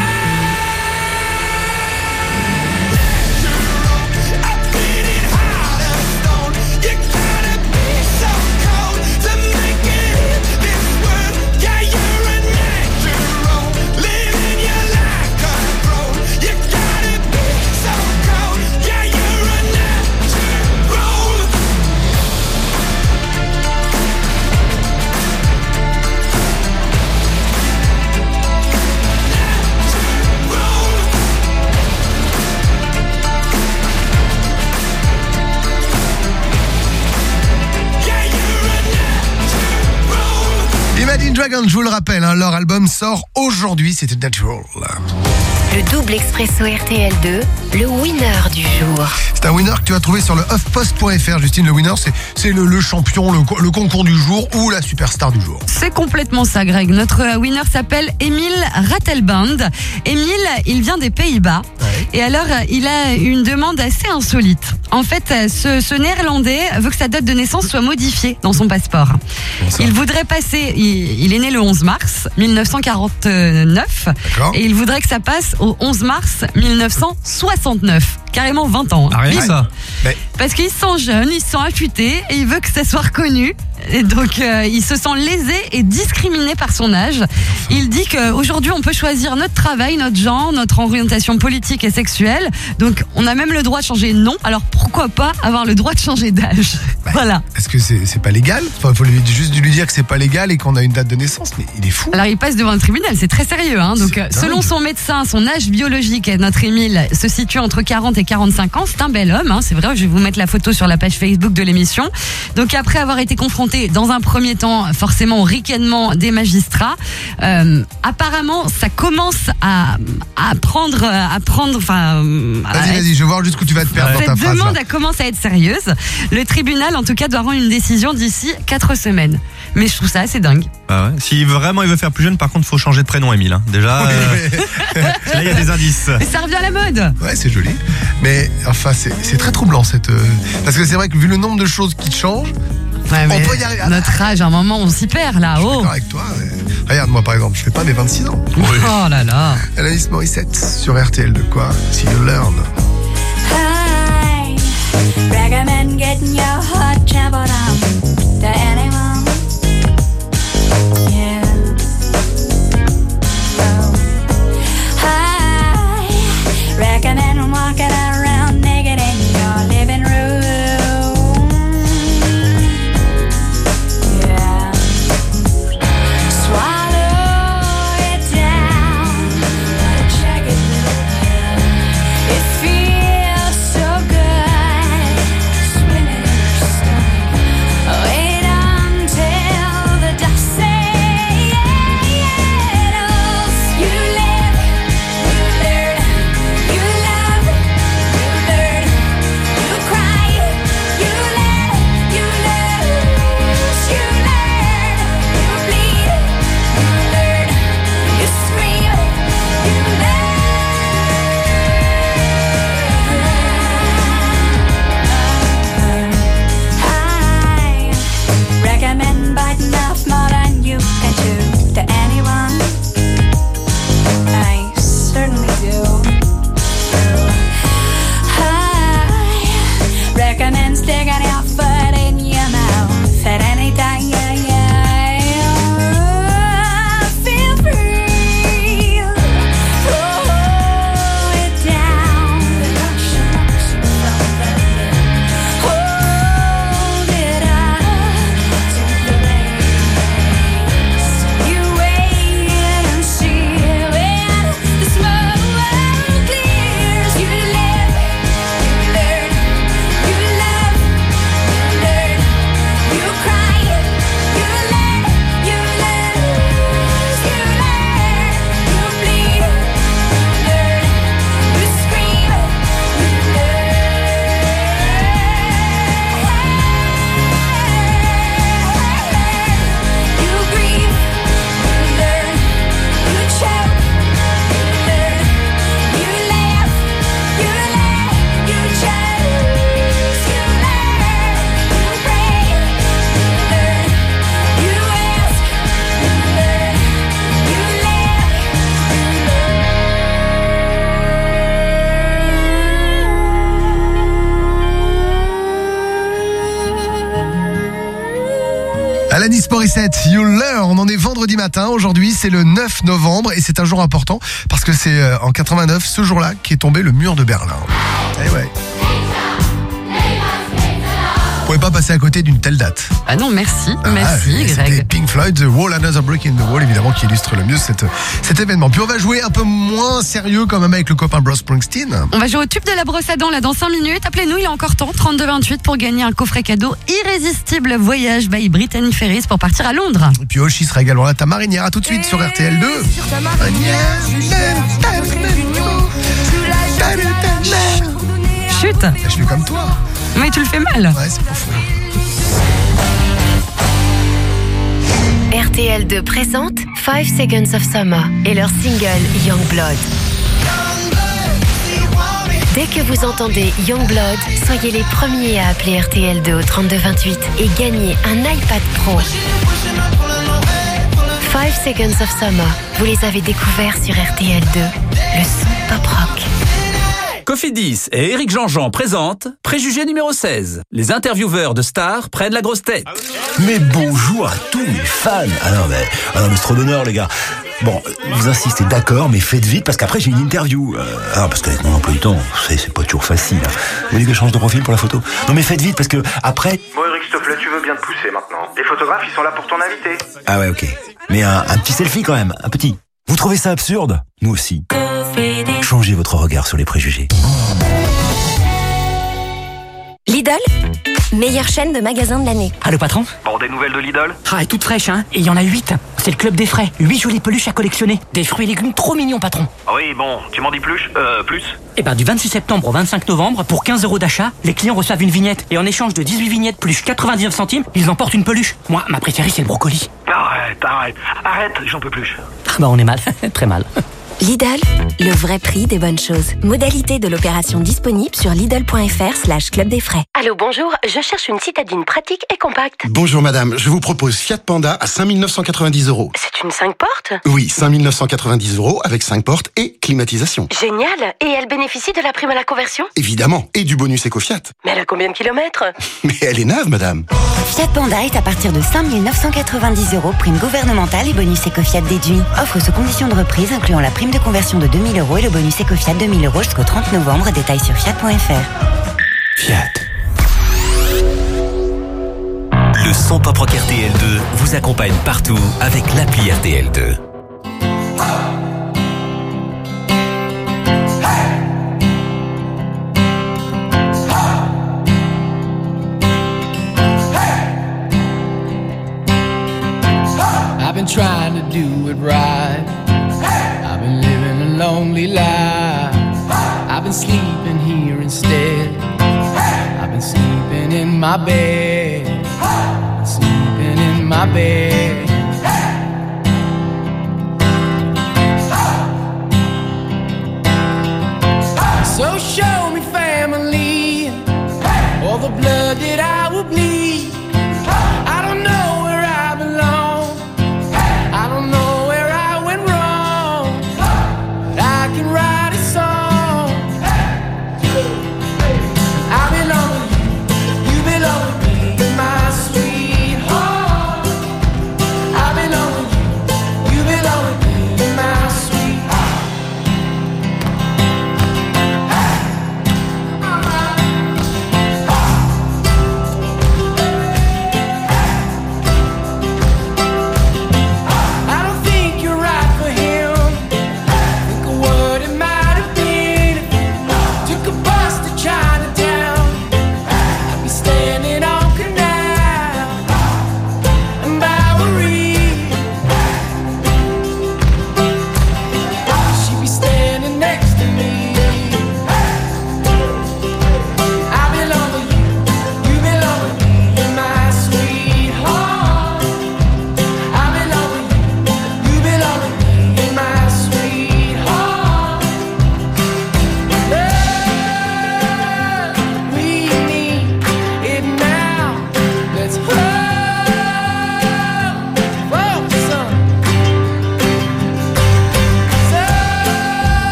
I beat it hard as stone. You gotta be so cold to make it in this world. Yeah, you're a natural. Living your life cutthroat. You gotta be so cold. Yeah, you're a natural. Imagine Dragons, je vous le rappelle, leur album sort aujourd'hui, c'était Natural. Le double expresso RTL2, le winner du jour. C'est un winner que tu vas trouver sur le huffpost.fr. Justine, le winner, c'est le champion, le concours du jour ou la superstar du jour. C'est complètement ça, Greg. Notre winner s'appelle Emile Ratelband. Emile, il vient des Pays-Bas. Ouais. Et alors, il a une demande assez insolite. En fait, ce néerlandais veut que sa date de naissance soit modifiée dans son passeport. Il voudrait passer, il est né le 11 mars 1949. D'accord. Et il voudrait que ça passe au 11 mars 1969. Carrément 20 ans. Rien ça. Parce qu'il se sent jeune, il se sent affûté et il veut que ça soit reconnu. Et donc il se sent lésé et discriminé par son âge. Il dit qu'aujourd'hui on peut choisir notre travail, notre genre, notre orientation politique et sexuelle. Donc on a même le droit de changer de nom. Alors pourquoi pas avoir le droit de changer d'âge? Voilà. Est-ce que c'est pas légal? Enfin, faut juste lui dire que c'est pas légal et qu'on a une date de naissance. Mais il est fou. Alors il passe devant un tribunal, c'est très sérieux. Donc selon son médecin, son âge biologique, notre Émile se situe entre 40 et 45 ans. C'est un bel homme. C'est vrai. Je vais vous mettre la photo sur la page Facebook de l'émission. Donc après avoir été confronté dans un premier temps forcément au ricanement des magistrats, apparemment ça commence à prendre vas-y, je vais voir jusqu'où tu vas te perdre dans ta phrase. Cette demande commence à être sérieuse. Le tribunal en tout cas doit rendre une décision d'ici 4 semaines. Mais je trouve ça assez dingue. Ah ouais. Si vraiment il veut faire plus jeune, par contre, faut changer de prénom, Émile. Déjà, là il y a des indices. Mais ça revient à la mode. Ouais, c'est joli. Mais enfin, c'est très troublant parce que c'est vrai que vu le nombre de choses qui changent, ouais, on peut y arriver. Notre âge, à un moment, on s'y perd là. Je suis d'accord avec toi. Regarde, moi par exemple, je fais pas mes 26 ans. Oui. Oh là là. Alanis Morissette sur RTL de quoi? Si you learn. Hi, recommend getting your hot temper down to anyone. Yeah. Oh. Hi, recommend walking around naked in your living room. Yeah. Swallow it down, check it out. It feels so good, swimming in your stomach. Wait until the dust settles. You live, you learn, you love, you learn, you cry, you let, you lose, you learn, you bleed, you learn, you scream, you learn. I recommend biting off more than you can chew to anyone. I certainly do. I recommend sticking your foot in your mouth at any time. Feel free. Throw it down. Hold it up to the place. You wait and see when the smoke clears. You live, you learn, you love, you learn, you cry, you let, you lose, you learn, you bleed, you learn, you scream, you learn, you grieve, you learn, you choke, you learn, you laugh, you laugh, you choose, you learn, you pray, you learn, you ask, you learn, you live, Alanis Morissette, You Learn. On est vendredi matin. Aujourd'hui, c'est le 9 novembre et c'est un jour important parce que c'est en 89, ce jour-là, qu'est tombé le mur de Berlin. Eh ouais. Vous pouvez pas passer à côté d'une telle date. Ah non, merci, merci C'était Greg. Pink Floyd, The Wall, Another Brick in the Wall, évidemment, qui illustre le mieux cet événement. Puis on va jouer un peu moins sérieux quand même avec le copain Bruce Springsteen. On va jouer au tube de la brosse à dents là dans 5 minutes. Appelez-nous, il y a encore temps, 32-28 pour gagner un coffret cadeau irrésistible voyage by Brittany Ferries pour partir à Londres. Et puis Oshi sera également là, ta marinière, à tout de suite sur RTL2. Chut. Je fais comme toi. Mais tu le fais mal. Ouais, c'est pas faux. RTL2 présente 5 Seconds of Summer et leur single Youngblood. Dès que vous entendez Youngblood, soyez les premiers à appeler RTL2 au 32-28 et gagner un iPad Pro. 5 Seconds of Summer, vous les avez découverts sur RTL2, le son pop rock. Cofidis et Éric Jean-Jean présentent Préjugé numéro 16. Les intervieweurs de stars prennent la grosse tête. Mais bonjour à tous les fans. Ah non mais c'est trop d'honneur les gars. Bon, vous insistez d'accord, mais faites vite parce qu'après j'ai une interview. Parce qu'avec mon emploi du temps, c'est pas toujours facile. Vous voulez que je change de profil pour la photo? Non mais faites vite parce que après... Bon Eric, s'il te plaît, tu veux bien te pousser maintenant. Les photographes, ils sont là pour ton invité. Ah ouais, ok. Mais un petit selfie quand même, un petit. Vous trouvez ça absurde? Nous aussi. Changez votre regard sur les préjugés. Lidl, meilleure chaîne de magasins de l'année. Ah, le patron? Bon, des nouvelles de Lidl? Ah, elle est toute fraîche, hein. Et il y en a 8. C'est le club des frais. 8 jolies peluches à collectionner. Des fruits et légumes trop mignons, patron. Ah oui, bon, tu m'en dis plus? Eh ben, du 26 septembre au 25 novembre, pour 15 € d'achat, les clients reçoivent une vignette. Et en échange de 18 vignettes plus 99 centimes, ils emportent une peluche. Moi, ma préférée, c'est le brocoli. Arrête, j'en peux plus. Ah bah, on est mal. Très mal. Lidl, le vrai prix des bonnes choses. Modalité de l'opération disponible sur Lidl.fr/club des frais. Allô, bonjour, je cherche une citadine pratique et compacte. Bonjour madame, je vous propose Fiat Panda à 5 990 €. C'est une 5 portes? Oui, 5 990 € avec 5 portes et climatisation. Génial. Et elle bénéficie de la prime à la conversion? Évidemment, et du bonus éco-Fiat. Mais elle a combien de kilomètres? Mais elle est neuve madame. Fiat Panda est à partir de 5 990 €, prime gouvernementale et bonus éco-Fiat déduit. Offre sous conditions de reprise incluant la prime de conversion de 2 000 € et le bonus éco-Fiat 2 000 € jusqu'au 30 novembre. Détails sur fiat.fr. Fiat. Le son pop rock RTL2 vous accompagne partout avec l'appli RTL2. I've been trying to do it right. I've been living a lonely life. I've been sleeping here instead. I've been sleeping in my bed. Sleeping in my bed. So show me family, all the blood that I will bleed. I don't know where I belong. I don't know where I went wrong. I can write a song. I belong with you, you belong with me, my sweetheart. I belong with you, you belong with me, my sweetheart.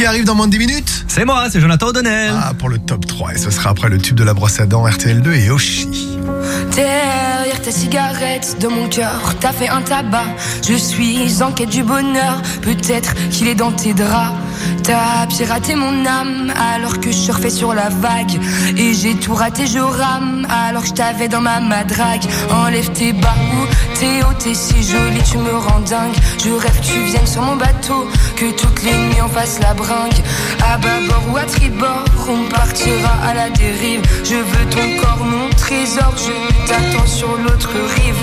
Qui arrive dans moins de 10 minutes? C'est moi, c'est Jonathan O'Donnell. Ah, pour le top 3. Et ce sera après le tube de la brosse à dents, RTL2 et Oshi. Derrière ta cigarette, dans mon cœur, t'as fait un tabac. Je suis en quête du bonheur, peut-être qu'il est dans tes draps. T'as piraté mon âme alors que je surfais sur la vague. Et j'ai tout raté, je rame alors que je t'avais dans ma madrague. Enlève tes bas ou t'es haut, t'es si jolie, tu me rends dingue. Je rêve que tu viennes sur mon bateau, que toutes les nuits on fasse la bringue. À bâbord ou à tribord, on partira à la dérive. Je veux ton corps, mon trésor, je t'attends sur l'autre rive.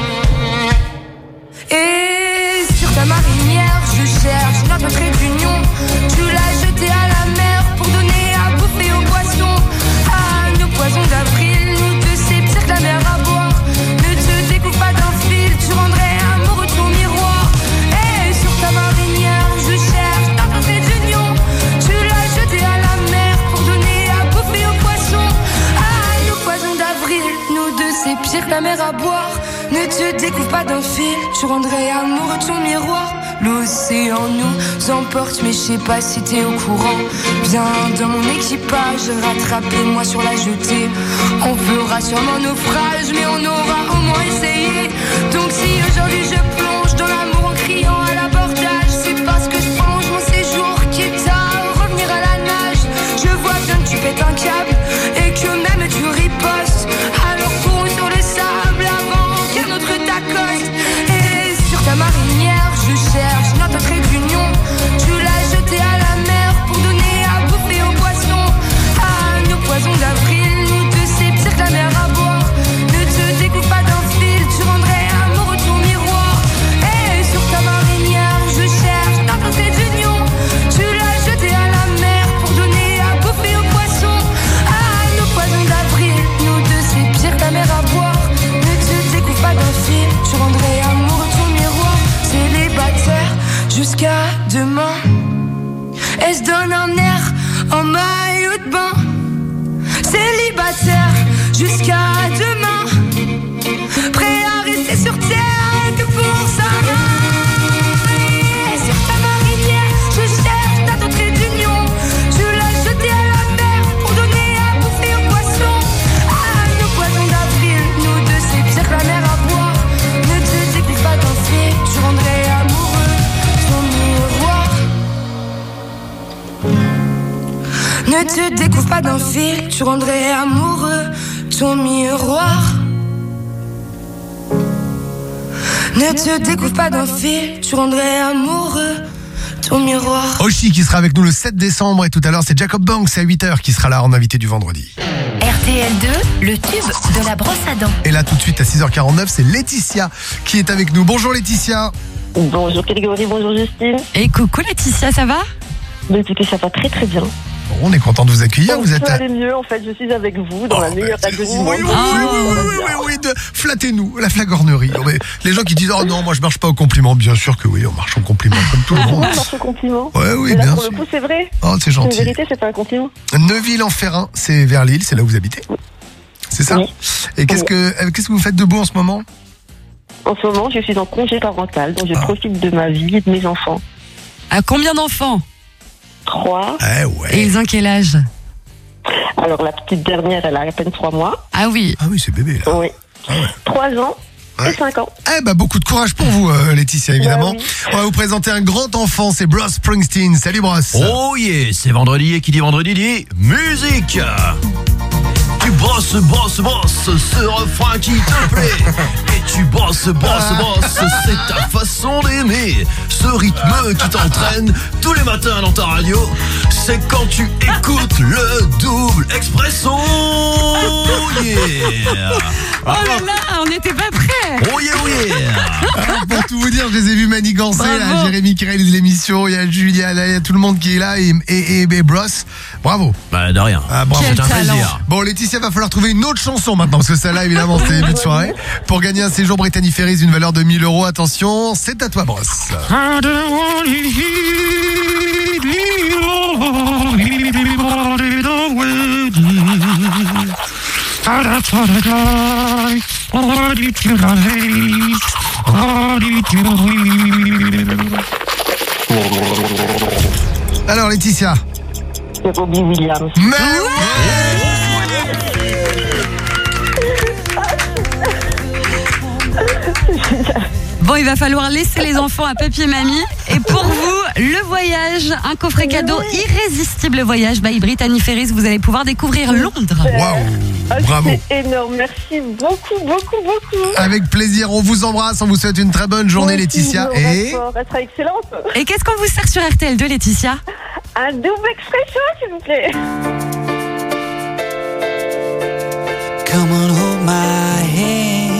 Et sur ta marinière, je cherche notre trait d'union. Tu l'as jeté à la mer pour donner à bouffer aux poissons. Ah, nos poisons d'avril, nous deux c'est pire que la mer à boire. Ne te découpe pas d'un fil, tu rendrais amoureux ton miroir. Et sur ta marinière, je cherche notre trait d'union. Tu l'as jeté à la mer pour donner à bouffer aux poissons. Ah, nos poisons d'avril, nous deux c'est pire que la mer à boire. Ne te découvre pas d'un fil, tu rendrais amoureux ton miroir. L'océan nous emporte, mais je sais pas si t'es au courant. Viens dans mon équipage, rattrapez-moi sur la jetée. On fera sûrement naufrage, mais on aura au moins essayé. Donc si aujourd'hui je plonge dans l'amour en criant à l'abordage, c'est parce que je plonge mon séjour, quitte à revenir à la nage. Je vois bien que tu pètes un câble et que même tu ripostes. Alors cours sur le sable avant qu'un autre t'accoste. Et sur ta marinière, je cherche notre trait d'union. Tu l'as jeté à la mer pour donner à bouffer aux poissons. Ah, nos poisons d'avril, nous deux c'est pire que la mer à boire. Ne te découpe pas d'un fil, tu rendrais amoureux ton miroir. Et sur ta marinière, je cherche notre trait d'union. Tu l'as jeté à la mer pour donner à bouffer aux poissons. Ah, nos poisons d'avril, nous deux c'est pire que la mer à boire. Ne te découpe pas d'un fil, tu rendrais amoureux ton miroir. Célibataire jusqu'à demain, elle se donne un air en maillot de bain. Célibataire jusqu'à demain, prêt à rester sur terre que pour ça. Et sur ta marinière, je cherche ta trait d'union. Tu l'as jeté à la mer pour donner à bouffer aux poissons. Ah, nos poissons d'avril, nous deux c'est pire que la mer à boire. Ne te découvre pas d'un fil, tu rendrais amoureux ton miroir. Ne te découvre pas d'un fil, tu rendrais amoureux ton miroir. Ne te découvre pas d'un fil, tu rendrais amoureux ton miroir. Oshi qui sera avec nous le 7 décembre et tout à l'heure c'est Jacob Banks à 8h qui sera là en invité du vendredi. RTL2, le tube de la brosse à dents. Et là tout de suite à 6h49 c'est Laetitia qui est avec nous. Bonjour Laetitia. Bonjour Grégory, bonjour Justine. Et coucou Laetitia, ça va? Écoutez, ça va très très bien. Bon, on est content de vous accueillir. Vous êtes Ça aller mieux en fait, je suis avec vous dans la meilleure radio du monde. Oui, flattez-nous, la flagornerie. Les gens qui disent oh non, moi je marche pas au compliment, bien sûr que oui, on marche au compliment comme tout le monde. On marche au compliment. Ouais, oui, là, bien pour sûr. le coup, c'est vrai. Oh, c'est gentil. C'est une vérité, c'est pas un compliment. Neuville-en-Ferrain, c'est vers Lille, c'est là où vous habitez. C'est ça. Oui. Et qu'est-ce que vous faites de beau en ce moment? En ce moment, je suis en congé parental, donc je profite de ma vie et de mes enfants. À combien d'enfants? 3. Et ils ont quel âge? Alors la petite dernière, elle a à peine 3 mois. Ah oui. Ah oui, c'est bébé là. Oui. 3 ans et 5 ans. Eh ben beaucoup de courage pour vous Laetitia évidemment. Oui. On va vous présenter un grand enfant, c'est Bruce Springsteen. Salut Bruce. Oh yeah, c'est vendredi et qui dit vendredi dit musique. Tu bosses, ce refrain qui te plaît. Et tu bosses, c'est ta façon d'aimer. Ce rythme qui t'entraîne tous les matins dans ta radio, c'est quand tu écoutes le double expresso. Yeah. Oh là là, on n'était pas prêts. Oh yeah, oh yeah. Pour tout vous dire, je les ai vus manigancer, là, Jérémy qui réalise l'émission, il y a Julia, là, il y a tout le monde qui est là et Bruce. Bravo. Bah de rien. Ah, bravo. C'est un plaisir. Bon Laetitia, va falloir trouver une autre chanson maintenant parce que celle-là évidemment c'est début de soirée. Pour gagner un séjour Brittany Ferries d'une valeur de 1000 €, attention, c'est à toi Bruce. Alors Laetitia. C'est Robbie Williams. Bon, il va falloir laisser les enfants à papy et mamie. Et pour vous, le voyage, un coffret cadeau irrésistible voyage by Brittany Ferries. Vous allez pouvoir découvrir Londres. Waouh, bravo. C'est énorme, merci beaucoup. Avec plaisir, on vous embrasse, on vous souhaite une très bonne journée Laetitia. Elle sera excellente. Et qu'est-ce qu'on vous sert sur RTL2, Laetitia? Un double expresso, s'il vous plaît. Come on, hold my hand.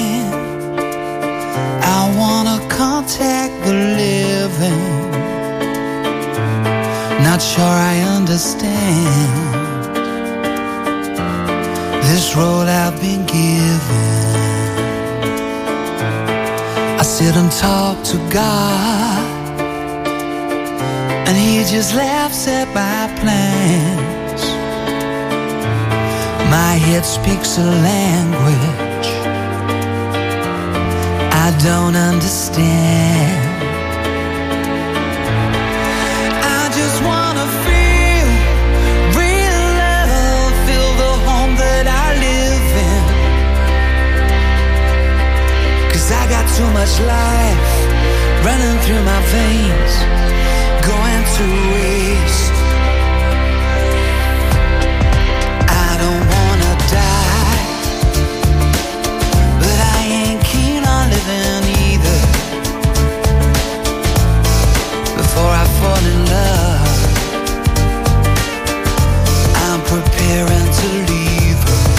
I wanna contact the living. Not sure I understand this road I've been given. I sit and talk to God, and He just laughs at my plans. My head speaks a language I don't understand. I just wanna feel real love, feel the home that I live in. 'Cause I got too much life running through my veins, going to waste. I don't wanna die, but I ain't keen on living either. Before I fall in love, I'm preparing to leave her.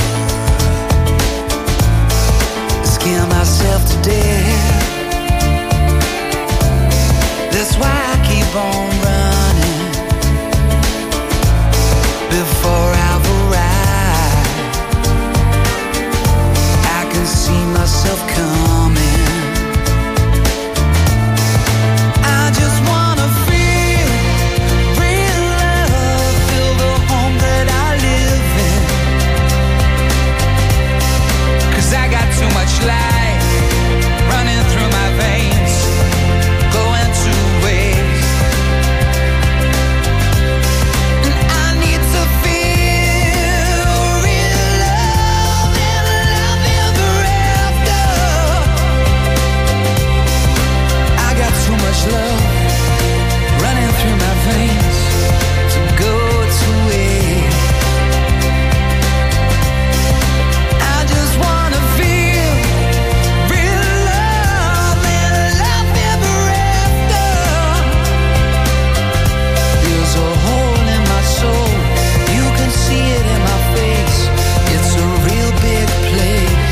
Scare myself to death. That's why I keep on running before I've arrived. I can see myself coming. I just wanna feel real love, feel the home that I live in. 'Cause I got too much life running through my veins, going to waste. And I need to feel real love and love ever after. I got too much love running through my veins to go to waste. I just wanna feel real love and love ever after. There's a hole in my soul, you can see it in my face. It's a real big place.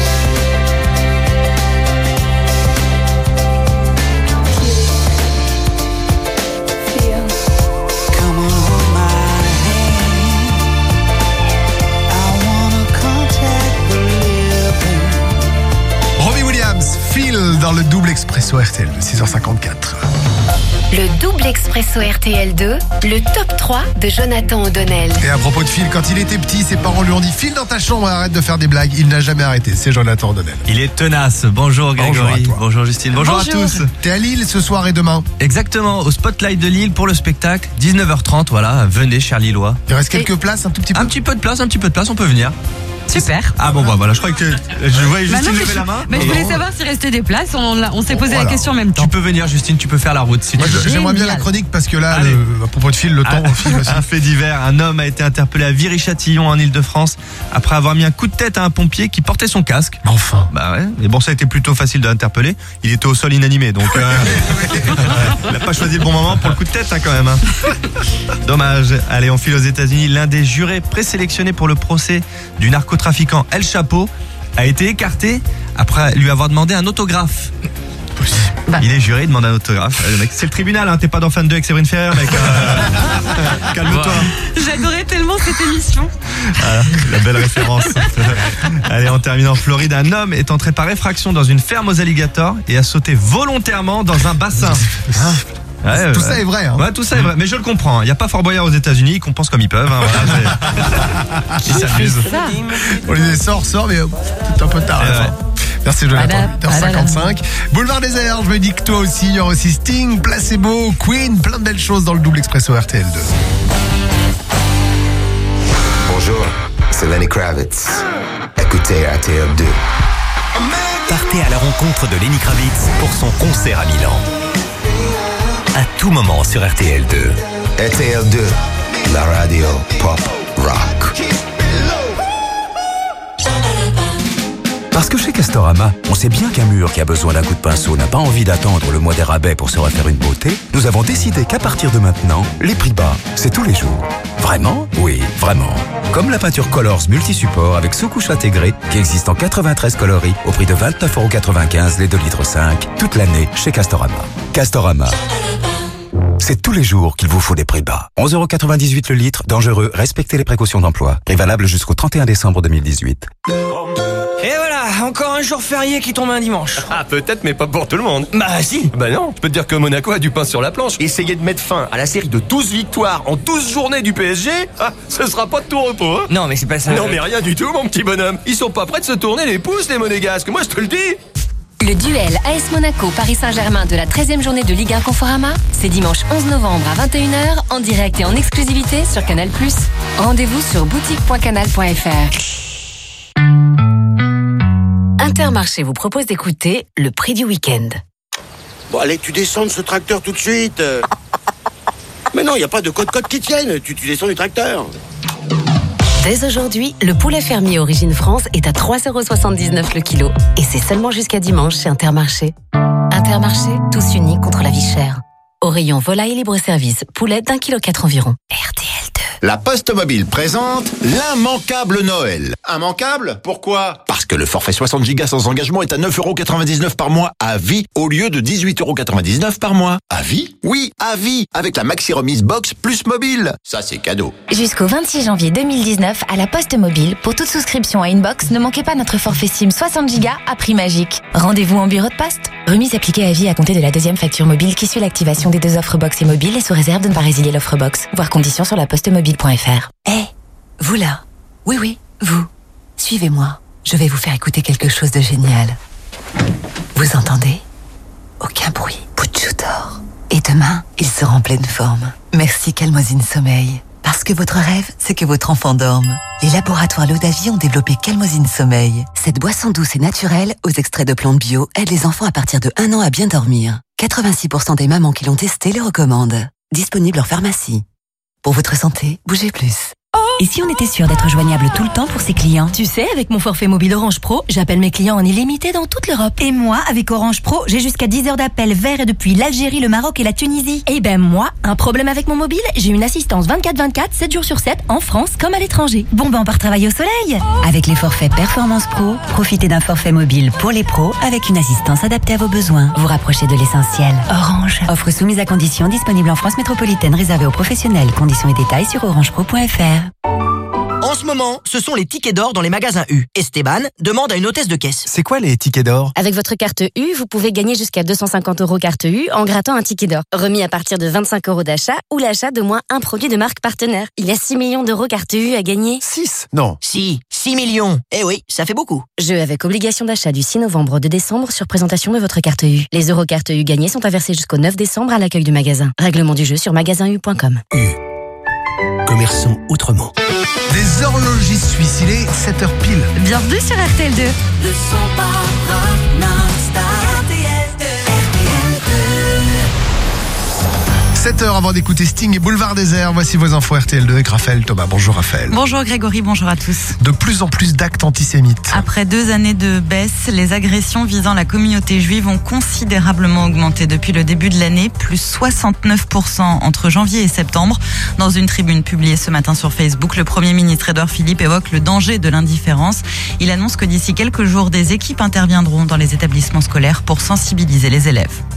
Come on, hold my hand. I wanna contact the living. Robbie Williams, Phil dans le double expresso RTL de 6h54. Le double expresso RTL2, le top 3 de Jonathan O'Donnell. Et à propos de Phil, quand il était petit, ses parents lui ont dit Phil dans ta chambre, arrête de faire des blagues. Il n'a jamais arrêté, c'est Jonathan O'Donnell. Il est tenace. Bonjour Grégory. Bonjour à toi. Bonjour Justine. Bonjour à tous. T'es à Lille ce soir et demain? Exactement, au Spotlight de Lille pour le spectacle. 19h30, voilà, venez chers Lillois. Il reste quelques places, un tout petit peu? Un petit peu de place, on peut venir. Super. Ah bon, bah voilà, je crois que je voyais Justine lever la main. Mais je voulais savoir s'il restait des places, on s'est posé la question en même temps. Tu peux venir Justine, tu peux faire la route si Moi, tu veux. j'aimerais bien la chronique parce que là, à propos de Phil, le temps file aussi. Un fait divers, un homme a été interpellé à Viry-Châtillon en Ile-de-France après avoir mis un coup de tête à un pompier qui portait son casque. Enfin. Bah ouais, mais bon, ça a été plutôt facile de l'interpeller. Il était au sol inanimé, donc il a pas choisi le bon moment pour le coup de tête quand même. Dommage. Allez, on file aux États-Unis. L'un des jurés présélectionnés pour le procès du narcotrafiquant El Chapo a été écarté après lui avoir demandé un autographe. Il est juré, il demande un autographe. Le mec, c'est le tribunal, hein, t'es pas dans Fan 2 avec Séverine Ferrer, mec. Calme-toi. J'adorais tellement cette émission. Ah, la belle référence. Allez, on termine en Floride. Un homme est entré par effraction dans une ferme aux alligators et a sauté volontairement dans un bassin. Ouais, tout ça est vrai. Hein. Ouais, tout ça est vrai. Mais je le comprends. Il n'y a pas Fort Boyard aux États-Unis. Ils compensent comme ils peuvent. Hein, voilà, ils s'amusent. On les sort, mais c'est un peu tard. Merci Jonathan. 8h55. Boulevard Désert, je me dis que toi aussi, il y aura aussi Sting, Placebo, Queen, plein de belles choses dans le double expresso RTL2. Bonjour, c'est Lenny Kravitz. Écoutez RTL2. Partez à la rencontre de Lenny Kravitz pour son concert à Milan. À tout moment sur RTL2. RTL2, la radio pop rock. Parce que chez Castorama, on sait bien qu'un mur qui a besoin d'un coup de pinceau n'a pas envie d'attendre le mois des rabais pour se refaire une beauté. Nous avons décidé qu'à partir de maintenant, les prix bas, c'est tous les jours. Vraiment ? Oui, vraiment. Comme la peinture Colors multi-support avec sous-couche intégrée qui existe en 93 coloris au prix de 29,95€ les 2,5 litres toute l'année chez Castorama. Castorama. C'est tous les jours qu'il vous faut des prix bas. 11,98€ le litre, dangereux, respectez les précautions d'emploi. Prix valable jusqu'au 31 décembre 2018. Et voilà, encore un jour férié qui tombe un dimanche. Ah, peut-être, mais pas pour tout le monde. Bah si. Bah non, je peux te dire que Monaco a du pain sur la planche. Essayer de mettre fin à la série de 12 victoires en 12 journées du PSG, ce sera pas de tout repos. Hein. Non, mais c'est pas ça. Non, mais rien du tout, mon petit bonhomme. Ils sont pas prêts de se tourner les pouces, les monégasques. Moi, je te le dis. Le duel AS Monaco-Paris Saint-Germain de la 13e journée de Ligue 1 Conforama, c'est dimanche 11 novembre à 21h en direct et en exclusivité sur Canal+. Rendez-vous sur boutique.canal.fr. Intermarché vous propose d'écouter le prix du week-end. Bon, allez, tu descends de ce tracteur tout de suite. Mais non, il n'y a pas de code qui tienne. Tu descends du tracteur. Dès aujourd'hui, le poulet fermier Origine France est à 3,79€ le kilo. Et c'est seulement jusqu'à dimanche chez Intermarché. Intermarché, tous unis contre la vie chère. Au rayon volaille libre-service, poulet d'1,4 kg environ. RTL2. La Poste Mobile présente l'immanquable Noël. Immanquable ? Pourquoi ? Parce que le forfait 60 Go sans engagement est à 9,99€ par mois à vie au lieu de 18,99€ par mois. À vie ? Oui, à vie, avec la maxi remise box plus mobile. Ça, c'est cadeau. Jusqu'au 26 janvier 2019, à la Poste Mobile, pour toute souscription à une box, ne manquez pas notre forfait SIM 60 Go à prix magique. Rendez-vous en bureau de poste. Remise appliquée à vie à compter de la deuxième facture mobile qui suit l'activation des 2 offres box et mobile et sous réserve de ne pas résilier l'offre box. Voir conditions sur lapostemobile.fr. Vous là. Oui, vous. Suivez-moi. Je vais vous faire écouter quelque chose de génial. Vous entendez ? Aucun bruit. Pucciu dort. Et demain, il sera en pleine forme. Merci Calmosine Sommeil. Parce que votre rêve, c'est que votre enfant dorme. Les laboratoires Lodavie ont développé Calmosine Sommeil. Cette boisson douce et naturelle, aux extraits de plantes bio, aide les enfants à partir de 1 an à bien dormir. 86% des mamans qui l'ont testé le recommandent. Disponible en pharmacie. Pour votre santé, bougez plus. Et si on était sûr d'être joignable tout le temps pour ses clients ? Tu sais, avec mon forfait mobile Orange Pro, j'appelle mes clients en illimité dans toute l'Europe. Et moi, avec Orange Pro, j'ai jusqu'à 10 heures d'appel vers et depuis l'Algérie, le Maroc et la Tunisie. Et ben moi, un problème avec mon mobile, j'ai une assistance 24/24, 7 jours sur 7, en France comme à l'étranger. Bon ben on part travailler au soleil. Avec les forfaits Performance Pro, profitez d'un forfait mobile pour les pros avec une assistance adaptée à vos besoins. Vous rapprochez de l'essentiel. Orange. Offre soumise à conditions, disponible en France métropolitaine, réservée aux professionnels. Conditions et détails sur orangepro.fr. En ce moment, ce sont les tickets d'or dans les magasins U. Esteban demande à une hôtesse de caisse. C'est quoi les tickets d'or ? Avec votre carte U, vous pouvez gagner jusqu'à 250€ carte U en grattant un ticket d'or. Remis à partir de 25€ d'achat ou l'achat de moins un produit de marque partenaire. Il y a 6 millions d'euros carte U à gagner. 6 ? Non. Si, 6 millions. Eh oui, ça fait beaucoup. Jeu avec obligation d'achat du 6 novembre au 2 décembre sur présentation de votre carte U. Les euros carte U gagnés sont à verser jusqu'au 9 décembre à l'accueil du magasin. Règlement du jeu sur magasin-u.com. Commerçons autrement. Des horlogistes suisses, il est 7h pile. Bienvenue sur RTL2. Le son parle non-stop. RTL2. 7h avant d'écouter Sting et Boulevard Désert. Voici vos infos RTL2 avec Raphaël Thomas. Bonjour Raphaël. Bonjour Grégory, bonjour à tous. De plus en plus d'actes antisémites. Après 2 années de baisse, les agressions visant la communauté juive ont considérablement augmenté depuis le début de l'année, plus 69% entre janvier et septembre. Dans une tribune publiée ce matin sur Facebook, le Premier ministre Édouard Philippe évoque le danger de l'indifférence. Il annonce que d'ici quelques jours, des équipes interviendront dans les établissements scolaires pour sensibiliser les élèves.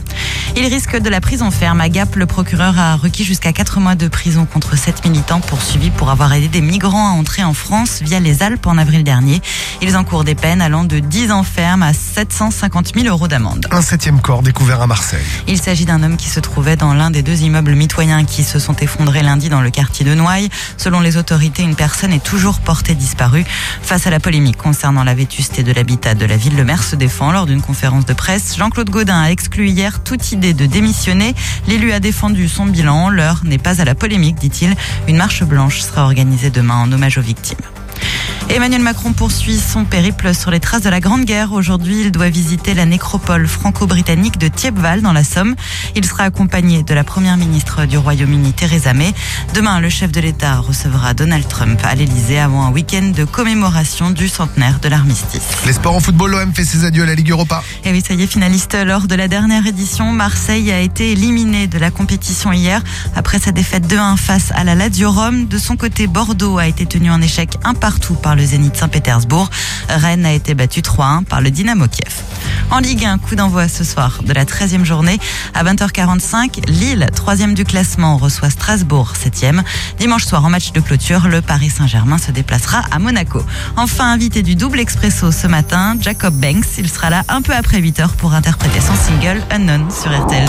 Il risque de la prison ferme. À Gap, le procureur a requis jusqu'à 4 mois de prison contre 7 militants poursuivis pour avoir aidé des migrants à entrer en France via les Alpes en avril dernier. Ils encourent des peines allant de 10 ans ferme à 750 000 € d'amende. Un 7e corps découvert à Marseille. Il s'agit d'un homme qui se trouvait dans l'un des 2 immeubles mitoyens qui se sont effondrés lundi dans le quartier de Noailles. Selon les autorités, une personne est toujours portée disparue. Face à la polémique concernant la vétusté de l'habitat de la ville, le maire se défend lors d'une conférence de presse. Jean-Claude Gaudin a exclu hier toute idée de démissionner. L'élu a défendu son bilan. L'heure n'est pas à la polémique, dit-il. Une marche blanche sera organisée demain en hommage aux victimes. Emmanuel Macron poursuit son périple sur les traces de la Grande Guerre. Aujourd'hui, il doit visiter la nécropole franco-britannique de Thiepval dans la Somme. Il sera accompagné de la première ministre du Royaume-Uni, Theresa May. Demain, le chef de l'État recevra Donald Trump à l'Elysée avant un week-end de commémoration du centenaire de l'armistice. Les sports en football, l'OM fait ses adieux à la Ligue Europa. Et oui, ça y est, finaliste lors de la dernière édition. Marseille a été éliminé de la compétition hier après sa défaite 2-1 face à la Lazio Rome. De son côté, Bordeaux a été tenu en échec 1-1 par le Zénith Saint-Pétersbourg. Rennes a été battu 3-1 par le Dynamo Kiev. En Ligue 1, coup d'envoi ce soir de la 13e journée à 20h45. Lille, 3e du classement, reçoit Strasbourg, 7e. Dimanche soir, en match de clôture, le Paris Saint-Germain se déplacera à Monaco. Enfin, invité du double expresso ce matin, Jacob Banks. Il sera là un peu après 8h pour interpréter son single Unknown sur RTL2.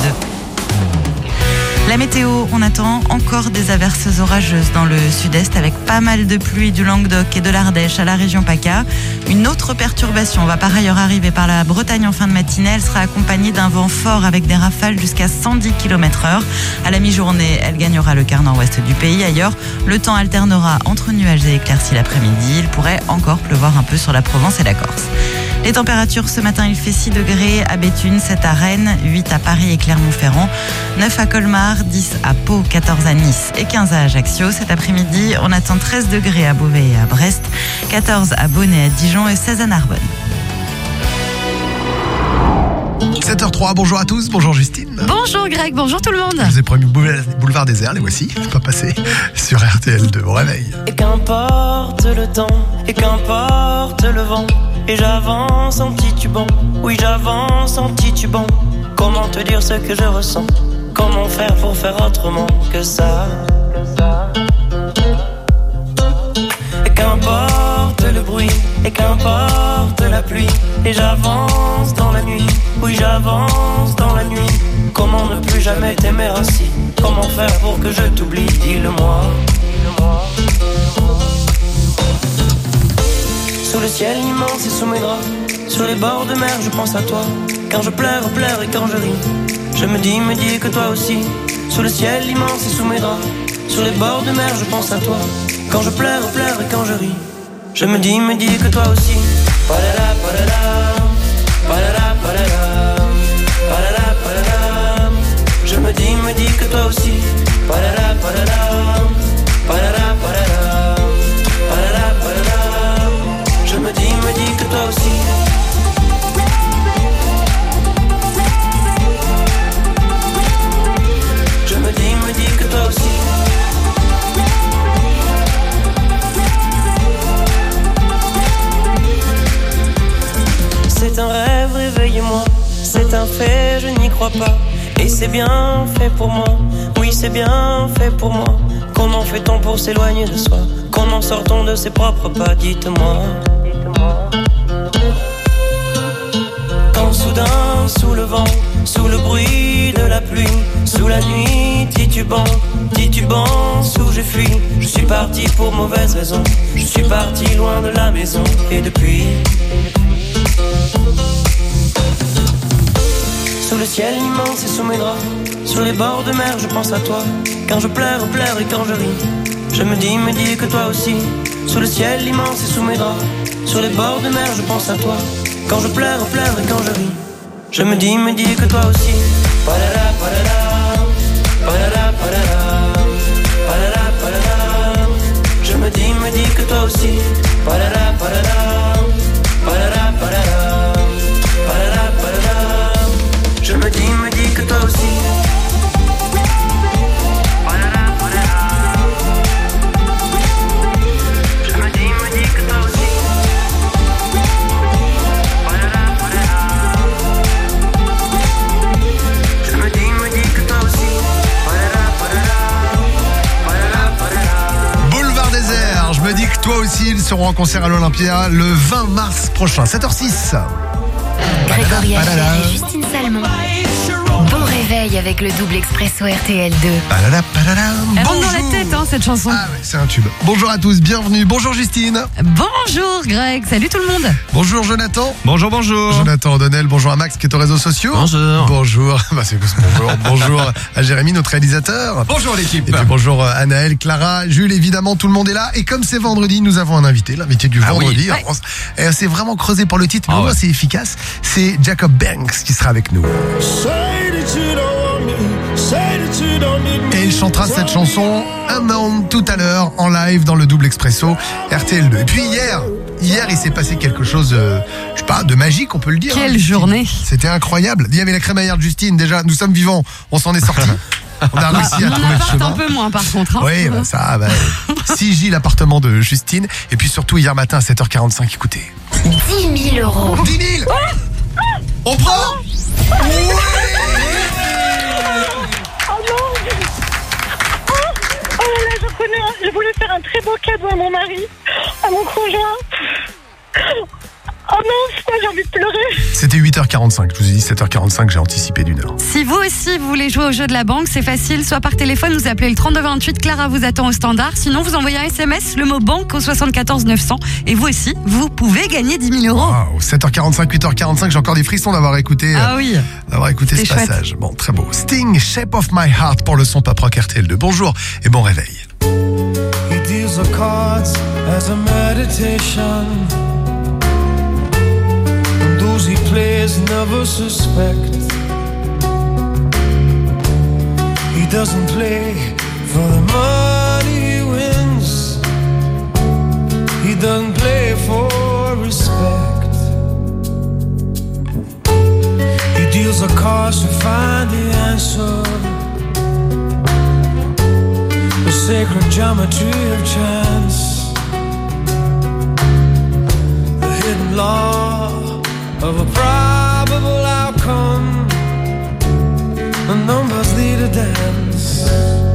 La météo, on attend encore des averses orageuses dans le sud-est avec pas mal de pluie du Languedoc et de l'Ardèche à la région PACA. Une autre perturbation va par ailleurs arriver par la Bretagne en fin de matinée. Elle sera accompagnée d'un vent fort avec des rafales jusqu'à 110 km/h. À la mi-journée, elle gagnera le quart nord-ouest du pays. Ailleurs, le temps alternera entre nuages et éclaircies l'après-midi. Il pourrait encore pleuvoir un peu sur la Provence et la Corse. Les températures, ce matin, il fait 6 degrés à Béthune, 7 à Rennes, 8 à Paris et Clermont-Ferrand, 9 à Colmar, 10 à Pau, 14 à Nice et 15 à Ajaccio. Cet après-midi, on attend 13 degrés à Beauvais et à Brest, 14 à Beaune et à Dijon et 16 à Narbonne. 7h03, bonjour à tous, bonjour Justine. Bonjour Greg, bonjour tout le monde. Je vous ai promis Boulevard des Airs, les voici, c'est pas passé sur RTL2, au réveil. Et qu'importe le temps, et qu'importe le vent, et j'avance en titubant, oui j'avance en titubant. Comment te dire ce que je ressens? Comment faire pour faire autrement que ça? Et qu'importe le bruit, et qu'importe la pluie, et j'avance dans la nuit, oui j'avance dans la nuit. Comment ne plus jamais t'aimer ainsi? Comment faire pour que je t'oublie? Dis-le-moi. Sous le ciel immense et sous mes draps, sur les bords de mer je pense à toi. Quand je pleure et quand je ris, je me dis que toi aussi. Sous le ciel immense et sous mes draps, sur les bords de mer je pense à toi. Quand je pleure et quand je ris, je me dis que toi aussi. Palala, palala, palala, palala, palala, palala. Je me dis que toi aussi. Palala, palala, palala, palala, palala, palala. Je me dis que toi aussi. Je me dis que toi aussi. C'est un rêve, réveillez-moi. C'est un fait, je n'y crois pas. Et c'est bien fait pour moi. Oui, c'est bien fait pour moi. Comment fait-on pour s'éloigner de soi? Comment sort-on de ses propres pas? Dites-moi. Quand soudain, sous le vent, sous le bruit de la pluie, sous la nuit, titubant, où j'ai fui. Je suis parti pour mauvaise raison. Je suis parti loin de la maison. Et depuis, sous le ciel immense et sous mes draps, sur les bords de mer je pense à toi. Quand je pleure et quand je ris, je me dis que toi aussi. Sous le ciel immense et sous mes draps, sur les bords de mer je pense à toi. Quand je pleure et quand je ris, je me dis que toi aussi. Palala, palala, palala, palala, palala, palala. Je me dis que toi aussi. Palala, palala, palala, palala, palala, palala. Je me dis que toi aussi. Je me dis Hill seront en concert à l'Olympia le 20 mars prochain, 7h06. Grégory Hachère et Justine Salmon. Bon réveil avec le double expresso RTL2. Elle rentre dans la tête, hein, cette chanson. Ah ouais, c'est un tube. Bonjour à tous, bienvenue. Bonjour Justine. Bonjour Greg, salut tout le monde. Bonjour Jonathan. Bonjour, bonjour. Jonathan O'Donnell, bonjour à Max qui est aux réseaux sociaux. Bonjour. Bonjour. Bah, c'est bonjour. Bonjour à Jérémy, notre réalisateur. Bonjour l'équipe. Et puis bonjour à Anaël, Clara, Jules, évidemment, tout le monde est là. Et comme c'est vendredi, nous avons un invité, l'invité du vendredi. Ouais. Et c'est vraiment creusé pour le titre, mais au moins c'est efficace. C'est Jacob Banks qui sera avec nous. Et il chantera cette chanson Unknown tout à l'heure en live dans le double expresso RTL2. Et puis hier il s'est passé quelque chose, je sais pas, de magique, on peut le dire. Quelle journée. C'était incroyable. Il y avait la crémaillère de Justine, déjà, nous sommes vivants, on s'en est sortis. On a réussi à Mon trouver le appart chemin. un peu moins par contre. Hein. Oui, bah ça, 6J l'appartement de Justine. Et puis surtout hier matin à 7h45, écoutez. 10 000 euros. 10 000 On prend Oh là là, je voulais faire un très beau cadeau à mon mari, à mon conjoint. Oh non, putain, j'ai envie de pleurer. C'était 8h45, je vous ai dit 7h45, j'ai anticipé d'une heure. Si vous aussi vous voulez jouer au jeu de la banque, c'est facile, soit par téléphone, vous appelez le 3228, Clara vous attend au standard, sinon vous envoyez un SMS, le mot banque au 74 900 et vous aussi, vous pouvez gagner 10 000 euros. Wow, 7h45, 8h45, j'ai encore des frissons d'avoir écouté, ce C'était chouette. passage. Bon, très beau. Sting, Shape of My Heart pour le son pop rock RTL2. Bonjour et bon réveil. He deals the cards as a meditation. And those he plays never suspect. He doesn't play for the money he wins. He doesn't play for respect. He deals the cards to find the answer. The sacred geometry of chance, the hidden law of a probable outcome. The numbers lead a dance.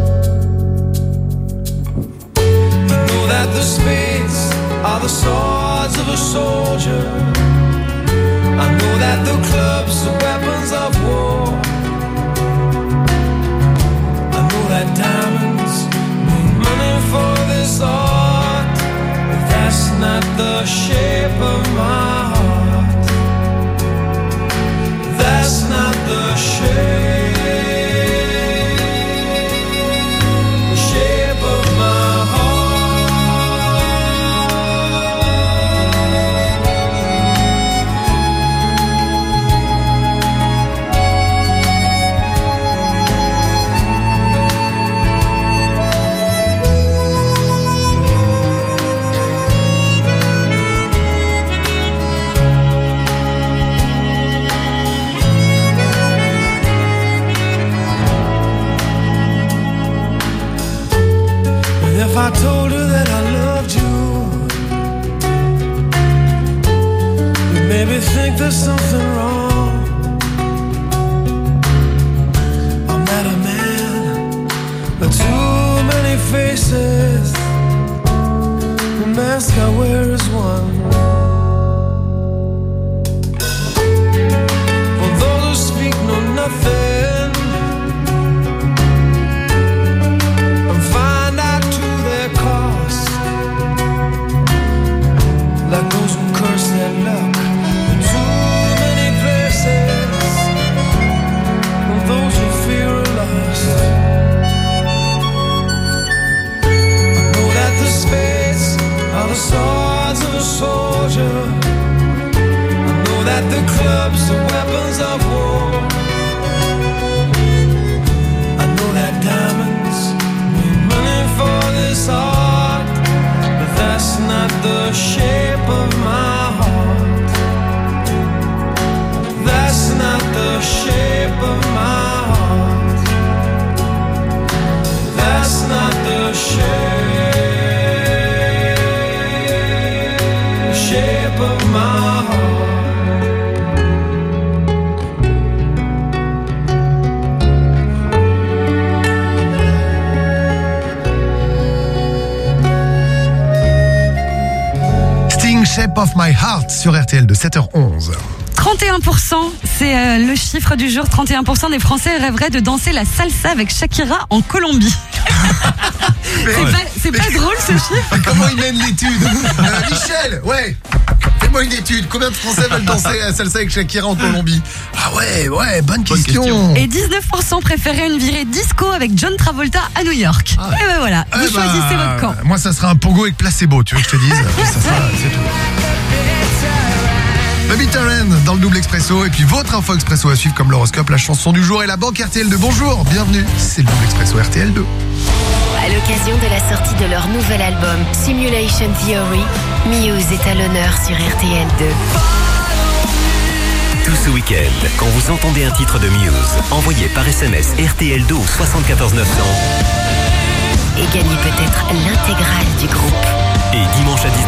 You know that the spades are the swords of a soldier. I know that the clubs are weapons of war. I know that diamonds money for this art, but that's not the shape of my heart. That's not the shape of my heart. If I told her that I loved you, you'd maybe think there's something wrong. I'm not a man, but too many faces. The mask I wear is one. For those who speak know nothing. Like those who curse their luck in too many places, and those who fear are lost. I know that the spades are the swords of a soldier. I know that the clubs are weapons of war. I know that diamonds mean money for this art, but that's not the shape of my heart. That's not the shape of my heart. That's not the shape of my heart. Shape of My Heart sur RTL de 7h11. 31%, c'est le chiffre du jour. 31% des Français rêveraient de danser la salsa avec Shakira en Colombie. C'est pas drôle ce chiffre. Comment il mène l'étude Michel, ouais. Fais-moi une étude. Combien de Français veulent danser la salsa avec Shakira en Colombie? Ah ouais, bonne question. Et 19% préféraient une virée disco avec John Travolta à New York. Ah ouais. Et ben voilà, vous choisissez votre camp. Moi, ça sera un pogo avec placebo, tu veux que je te dise? C'est tout. Bobby Tarran dans le double expresso et puis votre info expresso à suivre comme l'horoscope, la chanson du jour et la banque RTL2. Bonjour, bienvenue, c'est le double expresso RTL2. À l'occasion de la sortie de leur nouvel album Simulation Theory, Muse est à l'honneur sur RTL2. Tout ce week-end, quand vous entendez un titre de Muse, envoyez par SMS RTL2 au 74 900 et gagnez peut-être l'intégrale du groupe. Et dimanche à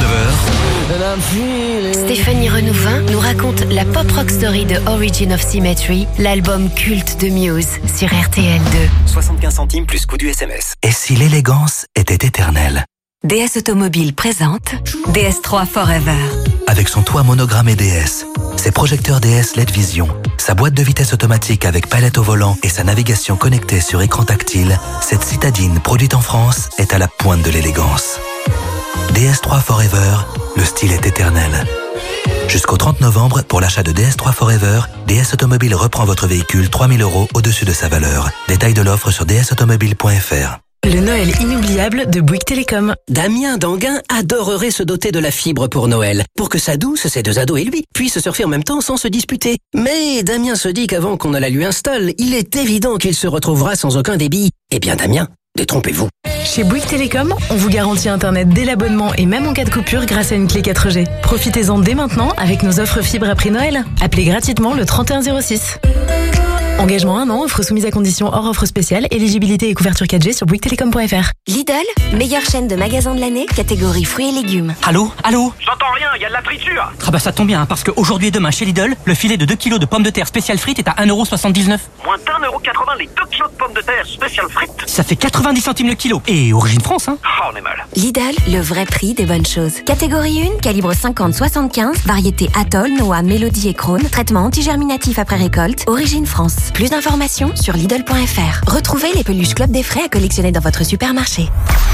19h, Stéphanie Renouvin nous raconte la pop rock story de Origin of Symmetry, l'album culte de Muse sur RTL2. 75 centimes plus coût du SMS. Et si l'élégance était éternelle? DS Automobile présente DS3 Forever. Avec son toit monogrammé DS, ses projecteurs DS LED Vision, sa boîte de vitesse automatique avec palette au volant et sa navigation connectée sur écran tactile, cette citadine produite en France est à la pointe de l'élégance. DS3 Forever, le style est éternel. Jusqu'au 30 novembre, pour l'achat de DS3 Forever, DS Automobile reprend votre véhicule 3 000 € au-dessus de sa valeur. Détail de l'offre sur dsautomobile.fr. Le Noël inoubliable de Bouygues Télécom. Damien d'Anguin adorerait se doter de la fibre pour Noël, pour que sa douce, ses deux ados et lui puissent surfer en même temps sans se disputer. Mais Damien se dit qu'avant qu'on ne la lui installe, il est évident qu'il se retrouvera sans aucun débit. Eh bien Damien, détrompez-vous. Chez Bouygues Télécom, on vous garantit Internet dès l'abonnement et même en cas de coupure grâce à une clé 4G. Profitez-en dès maintenant avec nos offres fibres après Noël. Appelez gratuitement le 3106. Engagement 1 an, offre soumise à conditions hors offre spéciale, éligibilité et couverture 4G sur bouyguestelecom.fr. Lidl, meilleure chaîne de magasins de l'année, catégorie fruits et légumes. Allô? J'entends rien, il y a de la friture. Ah bah ça tombe bien, parce qu'aujourd'hui et demain chez Lidl, le filet de 2 kg de pommes de terre spécial frites est à 1,79 €. Moins d'1,80 € les 2 kilos de pommes de terre spécial frites. Ça fait 90 centimes le kilo. Et origine France, hein. Ah, on est mal. Lidl, le vrai prix des bonnes choses. Catégorie 1, calibre 50-75, variété Atoll, Noah, Mélodie et Krone, traitement antigerminatif après récolte, origine France. Plus d'informations sur Lidl.fr. Retrouvez les peluches Club des Frais à collectionner dans votre supermarché.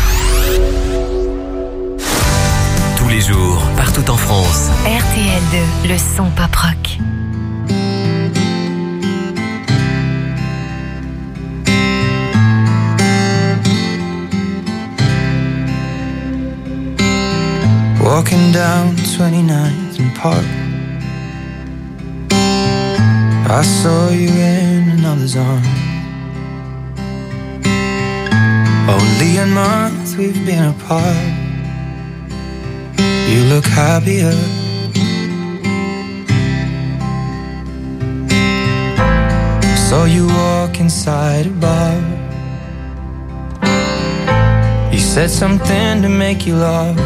Tous les jours, partout en France. RTL2, le son pop rock. Walking down 29th and Park, I saw you in another's arms. Only a month we've been apart. You look happier. Saw you walk inside a bar. You said something to make you laugh.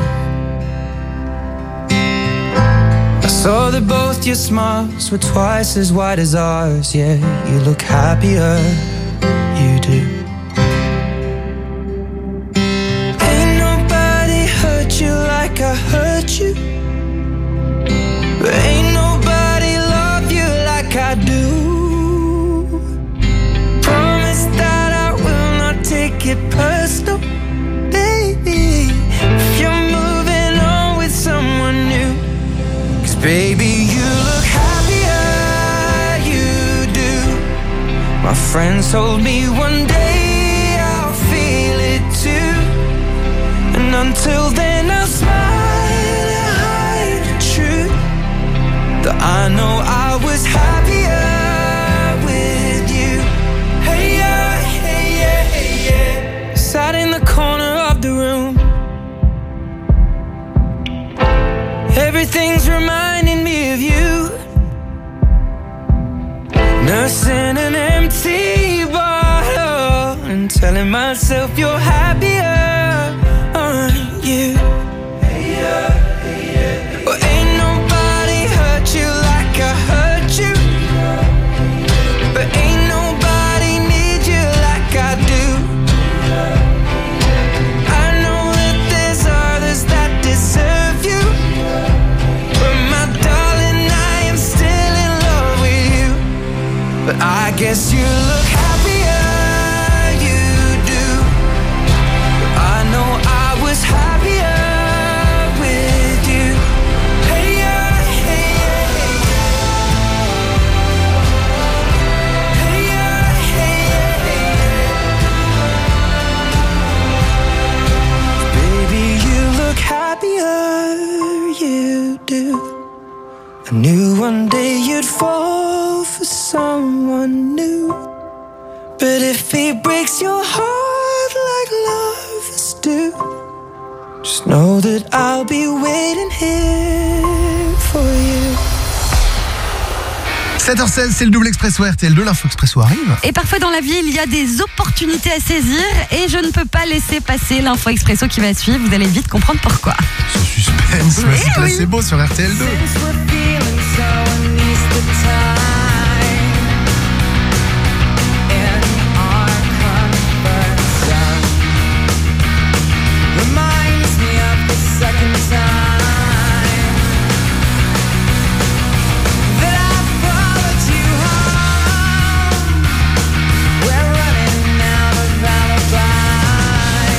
Saw that both your smiles were twice as wide as ours. Yeah, you look happier, you do. Ain't nobody hurt you like I hurt you, but ain't nobody love you like I do. Promise that I will not take it personal, baby, if you're moving on with someone new. Baby, you look happier, you do. My friends told me one day I'll feel it too. And until then I'll smile and hide the truth, that I know I was happier with you. Hey yeah, hey yeah, hey yeah. Sat in the corner of the room, everything's reminding me of you. Nursing an empty bottle and telling myself you're happier, aren't you? Well, ain't nobody hurt you like I hurt you, but ain't nobody need you like I do. I know that there's others that deserve you, I guess you look happier, you do. I know I was happier with you. Hey, yeah, hey, yeah, hey, yeah. Hey, yeah, hey, yeah, hey, yeah. Baby, you look happier, you do. I knew one day you'd fall for someone new. But if he breaks your heart like lovers do, just know that I'll be waiting here for you. 7h16, c'est le double expresso RTL2, l'info expresso arrive. Et parfois dans la vie, il y a des opportunités à saisir et je ne peux pas laisser passer l'info expresso qui va suivre. Vous allez vite comprendre pourquoi. Ce suspense, Oui, c'est oui. placebo sur RTL2. Reminds me of the second time that I followed you home. We're running out of alibi.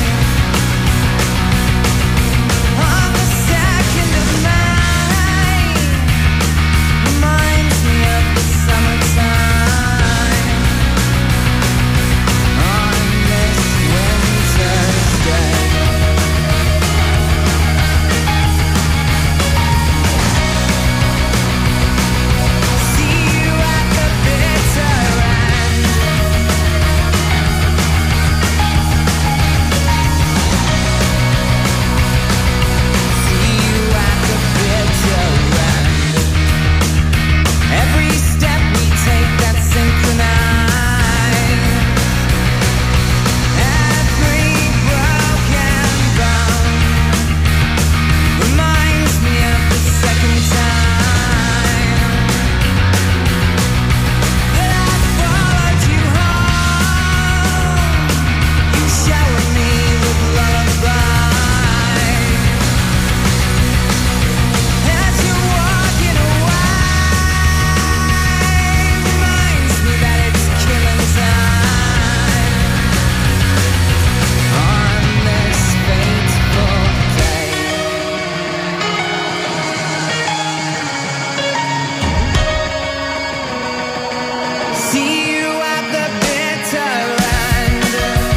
On the second of May, reminds me of the summertime. On this winter's day. Every step we take that's synchronized. Every broken bone reminds me of the second time that I followed you home. You showered me with lullaby. As you're walking away, reminds me that it's killing time on this fateful day. See you at the bitter end.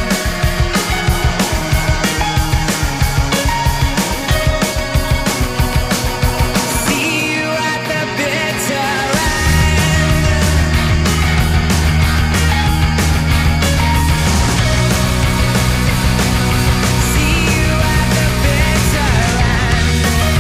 See you at the bitter end. See you at the bitter end.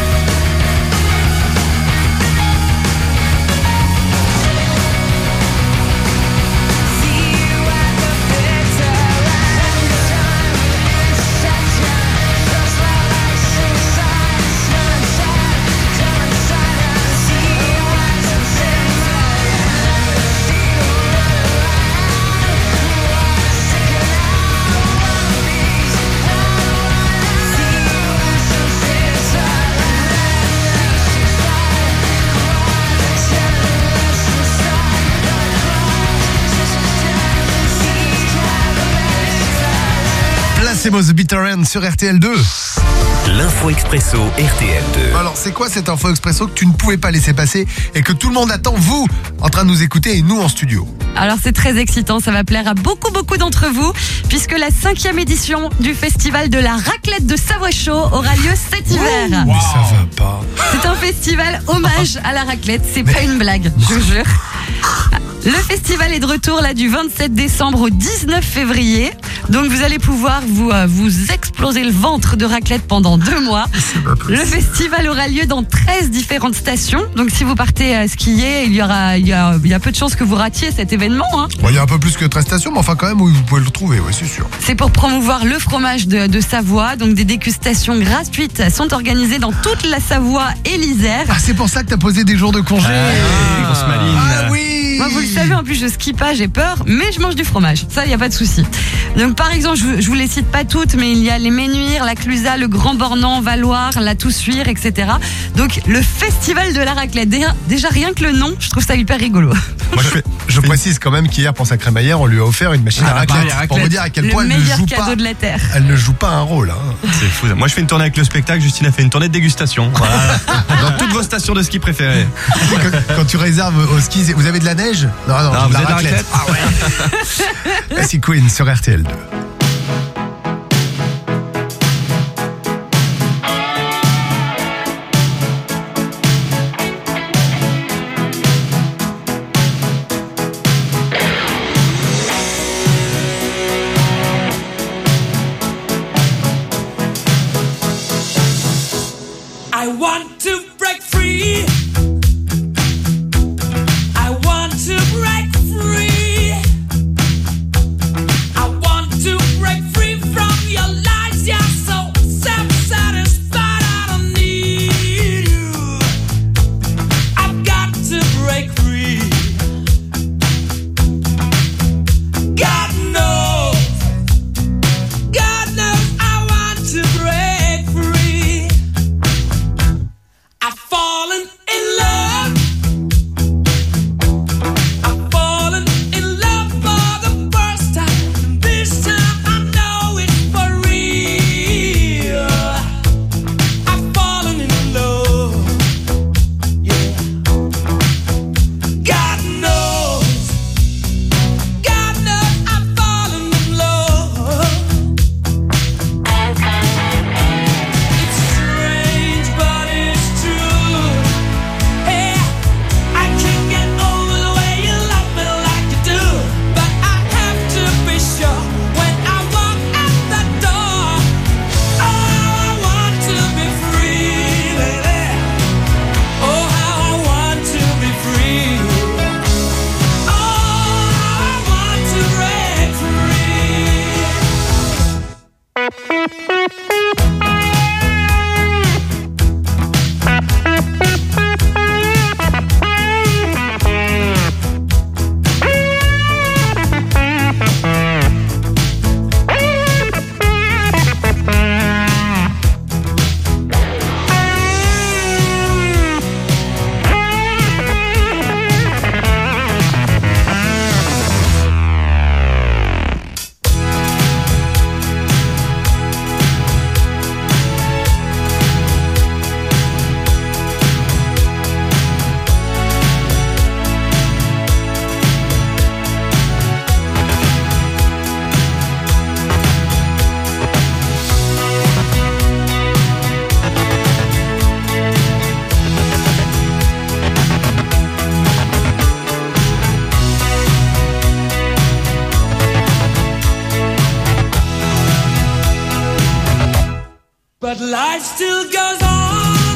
See you at the bitter end. Just like suicide, sunshine, come inside. See you at the bitter Placebo The Bitter End sur RTL2. L'info expresso RTL2. Alors, c'est quoi cette info expresso que tu ne pouvais pas laisser passer et que tout le monde attend, vous, en train de nous écouter et nous en studio? Alors c'est très excitant, ça va plaire à beaucoup d'entre vous, puisque la 5e édition du festival de la raclette de Savoie Chaud aura lieu cet hiver. Mais ça va pas. C'est un festival hommage à la raclette, c'est pas une blague, je vous jure. Le festival est de retour là du 27 décembre au 19 février. Donc vous allez pouvoir vous exploser le ventre de raclette pendant 2 mois. Le festival aura lieu dans 13 différentes stations. Donc si vous partez skier, il y a peu de chances que vous ratiez cet événement. Hein. Bon, il y a un peu plus que 13 stations, mais enfin quand même, oui, vous pouvez le retrouver, oui, c'est sûr. C'est pour promouvoir le fromage de Savoie. Donc des dégustations gratuites sont organisées dans toute la Savoie et l'Isère. Ah, c'est pour ça que t'as posé des jours de congé. grosse maline. Ah oui. Moi, vous le savez, en plus, je skie pas, j'ai peur, mais je mange du fromage. Ça, il n'y a pas de souci. Donc, par exemple, je vous les cite pas toutes, mais il y a les Ménuires, la Clusaz, le Grand Bornand, Valoir, la Toussuire, etc. Donc, le festival de la raclette. Déjà, rien que le nom, je trouve ça hyper rigolo. Moi, je précise quand même qu'hier, pour sa crémaillère, on lui a offert une machine à raclette. Pour vous dire à quel point le elle ne meilleur joue cadeau pas. de la Terre. Elle ne joue pas un rôle. Hein. C'est fou. Moi, je fais une tournée avec le spectacle. Justine a fait une tournée de dégustation. Voilà. Dans toutes vos stations de ski préférées. Quand tu réserves au ski, vous avez de la neige? Non, vous de la avez de la raclette. raclette. Ah ouais. Voici Queen sur RTL2. I want to break free. I want to break free. I want to break free from your lies. You're so self-satisfied. I don't need you. I've got to break free. God knows I want to break free. I've fallen in love. I've fallen in love for the first time. This time I know it's for real. I've fallen in love. Yeah. God knows I've fallen in love. It's strange, but it's true. Hey, I can't get over the way you love me like you do. But I have to be sure when I walk out the door. Oh, I want to be free, baby. Oh, how I want to be free. Oh, I want to break free. But life still goes on.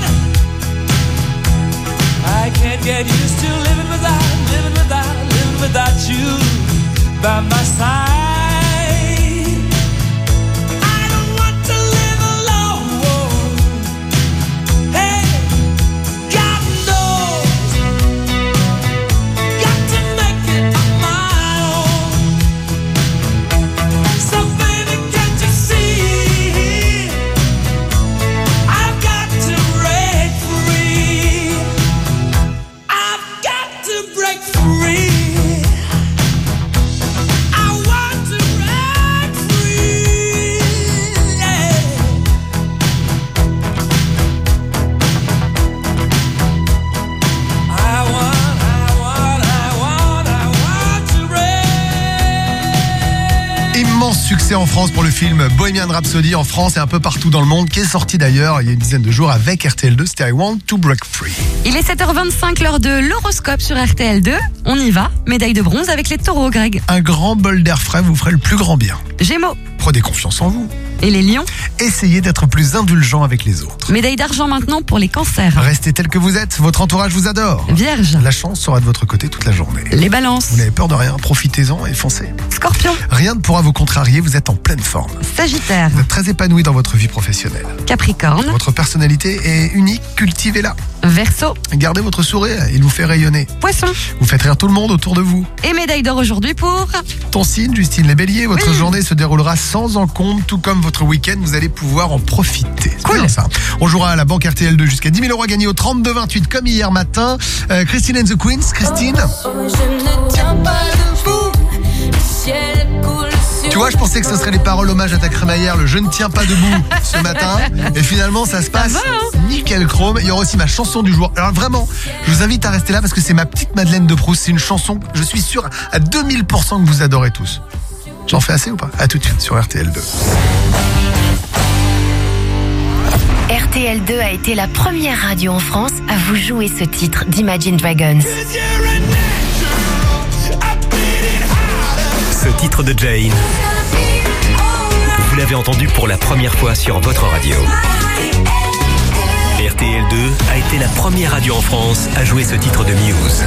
I can't get used to living without you by my side. I don't want to live alone. Hey, God knows, got to make it on my own. So baby, can't you see? I've got to break free. I've got to break free. I want to break free. Yeah. I want to break. Immense succès en France pour le film Bohemian Rhapsody en France et un peu partout dans le monde, qui est sorti d'ailleurs il y a une dizaine de jours avec RTL2. C'était I Want to Break Free. Il est 7h25, l'heure de l'horoscope sur RTL2. On y va, médaille de bronze avec les taureaux, Greg. Un grand bol d'air frais vous ferait le plus grand bien. Gémeaux. Prenez confiance en vous. Et les lions? Essayez d'être plus indulgent avec les autres. Médaille d'argent maintenant pour les cancers. Restez tel que vous êtes, votre entourage vous adore. Vierge. La chance sera de votre côté toute la journée. Les balances. Vous n'avez peur de rien, profitez-en et foncez. Scorpion. Rien ne pourra vous contrarier, vous êtes en pleine forme. Sagittaire. Vous êtes très épanoui dans votre vie professionnelle. Capricorne. Votre personnalité est unique, cultivez-la. Verseau. Gardez votre sourire, il vous fait rayonner. Poisson. Vous faites rire tout le monde autour de vous. Et médaille d'or aujourd'hui pour... Ton signe, Justine, les béliers, votre journée se déroulera sans encombre, tout comme votre week-end, vous allez pouvoir en profiter. C'est Cool. bien ça. On jouera à la banque RTL2 jusqu'à 10 000 euros à gagner au 32-28 comme hier matin. Christine and the Queens, Christine. Tu vois, je pensais que ce serait les paroles hommage à ta crémaillère, le je ne tiens pas debout ce matin. Et finalement, ça se passe nickel chrome. Il y aura aussi ma chanson du jour. Alors vraiment, je vous invite à rester là parce que c'est ma petite Madeleine de Proust. C'est une chanson, je suis sûr à 2000% que vous adorez tous. J'en fais assez ou pas? À tout de suite sur RTL2. RTL2 a été la première radio en France à vous jouer ce titre d'Imagine Dragons. Ce titre de Jane, vous l'avez entendu pour la première fois sur votre radio. RTL2 a été la première radio en France à jouer ce titre de Muse.